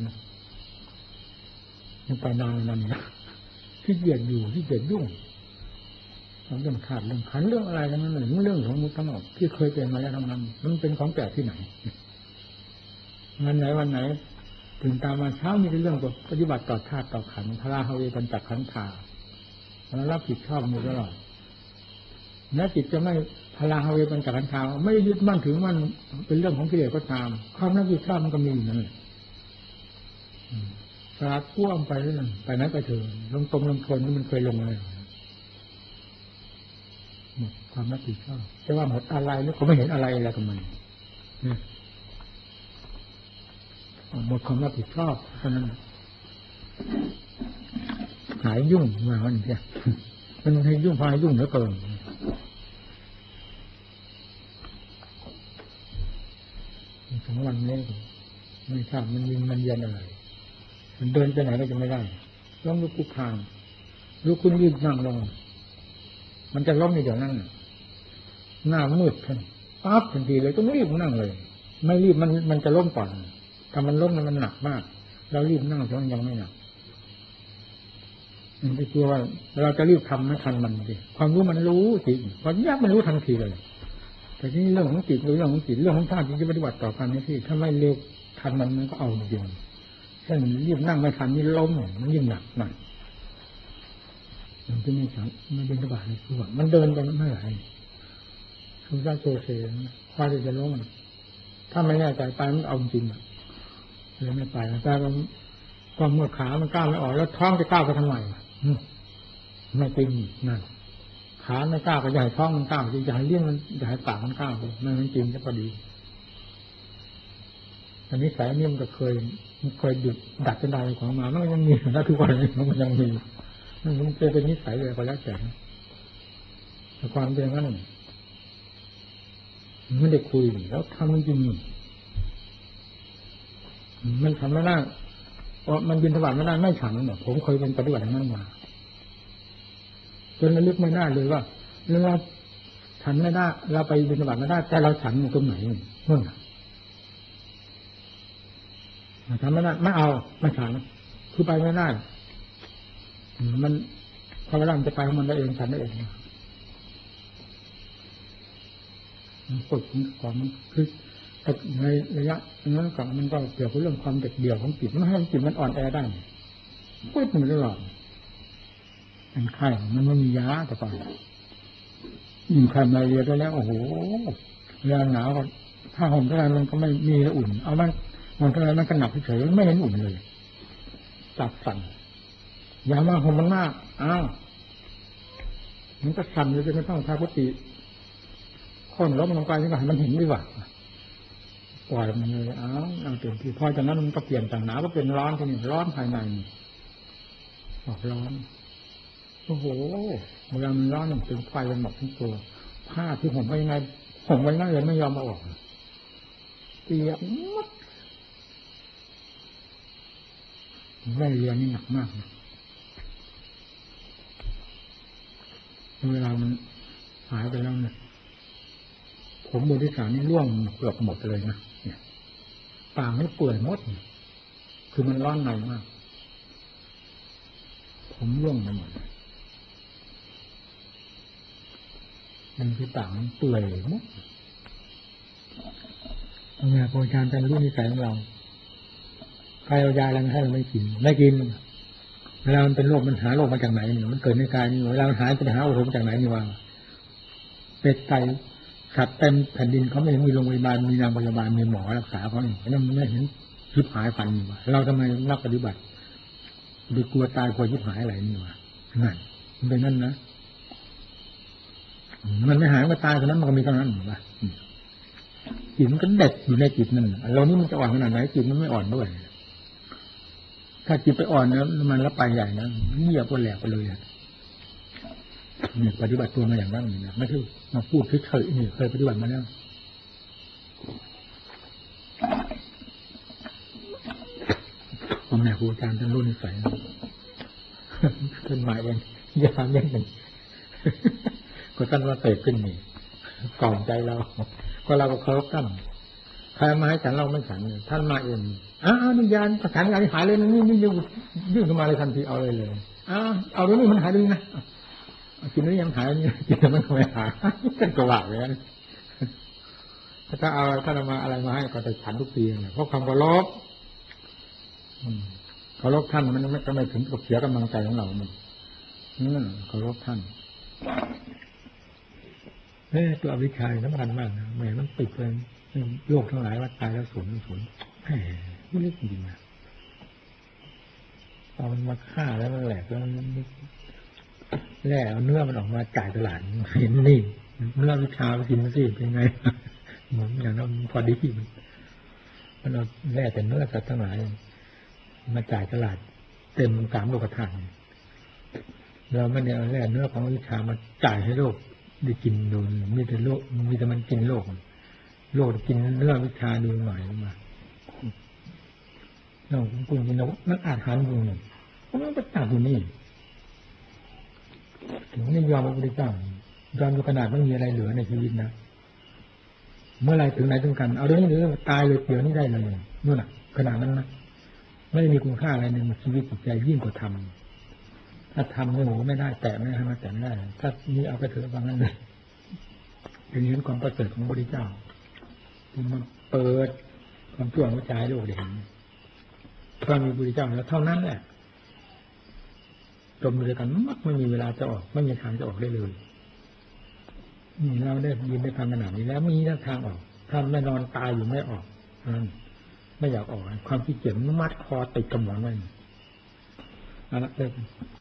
มันไปนานนั่นนะที่เกียดอยู่ที่เกียดยุ่งเรื่องขาดเรื่องขันเรื่องอะไรทั้งนั้นเลยเรื่องของมุตทั้งหมดที่เคยเป็นมาแล้วทั้งนั้นมันเป็นของแปลกที่ไหนวันไหนวันไหนตื่นตามาเช้ามีเรื่องปฏิบัติต่อธาตุต่อขันธ์พระฮาเวปัญจขันธาแล้วรับผิดชอบอยู่ตลอดแม้จิตจะไม่พลาฮาเวปัญจขันธาไม่ยึดมั่นถึงมันเป็นเรื่องของกิเลสก็ตามความรับผิดชอบมันก็มีอยู่นั่นแหละสลัดพ่วงไปเรื่อยไปนั้นไปเถอะลงตรงลงทนนี่มันเคยลงเลยหมดความรับผิดชอบจะว่าหมดอะไรแล้วก็ไม่เห็นอะไรอะไรกับมันหมดความรับผิดชอบเพราะนั้นหายยุ่งมาวันนี้มันให้ยุ่งพายยุ่งเหลือเกินสองวันนี้ไม่ทราบมันยิงมันเย็นอะไรมันเดินไปไหนก็จะไม่ได้ล้มลุกคุกคานลุกขึ้นยืดนั่งลงมันจะล้มในเดี๋ยวนั้นหน้ามืดทันปั๊บทันทีเลยต้องรีบนั่งเลยไม่รีบมันมันจะล้มก่อนถ้ามันล้มมันหนักมากเรารีบนั่งเพราะยังไม่หนักมันจะกลัวว่าเราจะรีบทำไม่ทันมันดิความรู้มันรู้จริงความยากมันรู้ทันทีเลยแต่ที่เรื่องของจิตเรื่องของจิตเรื่องของธาตุที่จะปฏิบัติต่อกันนี่ที่ถ้าไม่เร็วทันมันมันก็เอาจริงเช่นรีบนั่งไม่ทันนี่ล้มมันยิ่งหนักหนักมันจะไม่สังไม่เป็นระบาดเลยคือว่ามันเดินไปไม่ไหวคือจะโซเซคว้าจะล้มถ้าไม่แน่ใจไปมันเอาจริงเลยไม่ไปแต่ความเมื่อขามันก้าวไม่ออกแล้วท้องจะก้าวไปทำไมไม่จริงนั่นขาไม่ก้าวก็ใหญ่ท้องมันก้าวจริงใหญ่เลี้ยงมันใหญ่ปากมันก้าวมันจริงจะพอดีอันนี้สายนี่มันก็เคยมันเคยดุดดัดจนได้ของมามันยังมีนะทุกวันนี้มันยังมีมันเป็นนิสัยเลยก็แล้วแต่แต่ความเป็นงั้นไม่ได้คุยแล้วทำจริงมันทำไม่ได้เพราะมันบิณฑบาตไม่ได้ไม่ฉันเนี่ยผมเคยเป็นปฏิบัติอย่างนั้นมาจนระลึกไม่ได้เลยว่าเราฉันไม่ได้เราไปบิณฑบาตไม่ได้แต่เราฉันอยู่ตรงไหนนู่นฉันไม่ได้ไม่เอาไม่ฉันคือไปไม่ได้มันพอเวลามันจะไปของมันได้เองฉันได้เองมันกดของมันคือในระยะนั้นกับมันก็เกี่ยวกับเรื่องความเด็ดเดี่ยวของจิตไม่ให้จิตมันอ่อนแอได้พูดมันตลอดเป็นไข้มันไม่มียาแต่ก่อนยิ่งไข้มาเรียได้แล้วโอ้โหเวลาหนาวก็ถ้าห่มเท่าไรมันก็ไม่มีอุ่นเอามันมันเท่าไรมันก็หนักเฉยๆไม่เห็นอุ่นเลยจับสั่นอย่ามาห่มมันมากอ้าวมันก็สั่นเลยจนไม่ต้องทาพุติค้นล้มลงไปนี่ก็ให้มันเห็นดีกว่าปล่อยมันเลยอ้าวเอาเต็มที่พอจากนั้นมันก็เปลี่ยนจากหนาวก็เป็นร้อนทีนี้ร้อนภายในออกร้อนโอ้โหเวลามันร้อนมันเป็นไฟมันหมดทั้งตัวผ้าที่ห่มไว้ยังไงห่มไว้นั่นเลยไม่ยอมมาออกเปียกหมดแม่เรียนนี่หนักมากเวลามันหายไปแล้วเนี่ยผมบริษัทนี่ร่วงเกือบหมดเลยนะเนี่ยปากนี่เปื่อยหมดคือมันร้อนในมากผมร่วงไปหมดมันคือปากมันเปื่อยหมดเนี่ยพออาจารย์เป็นรู้นิสัยของเราใครเอายาอะไรมาให้เราไม่กินไม่กินเวลามันเป็นโรคมันหาโรคมาจากไหนเนี่ยมันเกิดในกายนี่เวลามันหายจะหาโรคมาจากไหนนี่วะเป็ดไก่สัตว์เต็มแผ่นดินเขาไม่เห็นมีโรงพยาบาลมีนางพยาบาลมีหมอรักษาเขาเนี่ยนั่นไม่เห็นชิบหายพันวะเราทำไมนักปฏิบัติไปกลัวตายกลัวชิบหายอะไรนี่วะนั่นมันเป็นนั่นนะมันไม่หายมันตายเท่านั้นมันก็มีเท่านั้นวะจิตมันก็เด็ดอยู่ในจิตนั่นเรานี่มันจะอ่อนขนาดไหนจิตมันไม่อ่อนด้วยถ้าจิตไปอ่อนนะมันละไปใหญ่นะเงียบก็แหลกไปเลยเนี่ยปฏิบัติตัวมาอย่างนั้นนะไม่ใช่มาพูดเฉยๆนี่เคยปฏิบัติมาแล้วพ่อแม่ครูอาจารย์ท่านรุ่นใส่ท่านหมายเองยาเม็ดหนึ่งก็ท่านว่าเตะขึ้นนี่กล่อมใจเราก็เราก็เคารพท่านใครมาให้ฉันเราไม่ฉันท่านมาเองอ้าวนิยานประฉันงานหายเลยนี่นี่ยื่นยื่นขึ้นมาเลยทันทีเอาเลยเลยอ้าวเอาเรื่องนี้มันหายเลยนะกินนี้ยังหายนี่กินมันไม่หายเป็นกระหว่างเลยถ้าเอาถ้าเรามาอะไรมาให้ก็จะฉันทุกปีเนี่ยเพราะความเคารพเคารพท่านมันไม่ก็ไม่ถึงกับเสียกำลังใจของเรามันเคารพท่านเฮ้ตัวอวิชชาสำคัญมากนะแหมมันติดเลยโลกทั้งหลายว่าตายแล้วสูญสูญแหมไม่ลึกจริงนะเอามันมาฆ่าแล้วมันแหลกแล้วแล่เอาเนื้อมันออกมาจ่ายตลาดเห็นนี่เนื้อวิชาไปกินมาสิเป็นไงเหมือนอย่างนั้นพอดีมันมันเอาแล่แต่เนื้อสัตว์ทั้งหลายมาจ่ายตลาดเต็มสามโลกธาตุเราไม่ได้เอาแล่เนื้อของวิชามาจ่ายให้โลกได้กินดูมีแต่โลกมีแต่มันกินโลกโลกกินเนื้อวิชาดูหน่อยมาเราคุณกินนักอาหารดูหนึ่งเพราะมันก็ต่างอยู่นี่ถึงไม่ยอมพระพุทธเจ้ายอมอยู่ขนาดไม่มีอะไรเหลือในชีวิตนะเมื่อไรถึงไหนถึงกันเอาเรื่องนี้เลยตายเลยเดี๋ยวนี้ได้เลยนู่นน่ะขนาดนั้นนะไม่ได้มีคุณค่าอะไรในชีวิตจิตใจยิ่งกว่าธรรมถ้าทำโอ้โหไม่ได้แต่ไม่ได้มาแต่ไม่ได้ถ้านี้เอาไปเถอะบางนั้นเลยเป็นเรื่องความประเสริฐของพระพุทธเจ้าที่มันเปิดความชั่วหัวใจโลกเห็นถ้ามีพระพุทธเจ้าแล้วเท่านั้นแหละจมเลยกันมักไม่มีเวลาจะออกไม่มีทางจะออกได้เลยนี่เราได้ยินได้ฟังขนาดนี้แล้วมีทางออกถ้าไม่นอนตายอยู่ไม่ออกนั่นไม่อยากออกความขี้เกียจมัดคอติดกระหม่อมไว้เอาละเลิก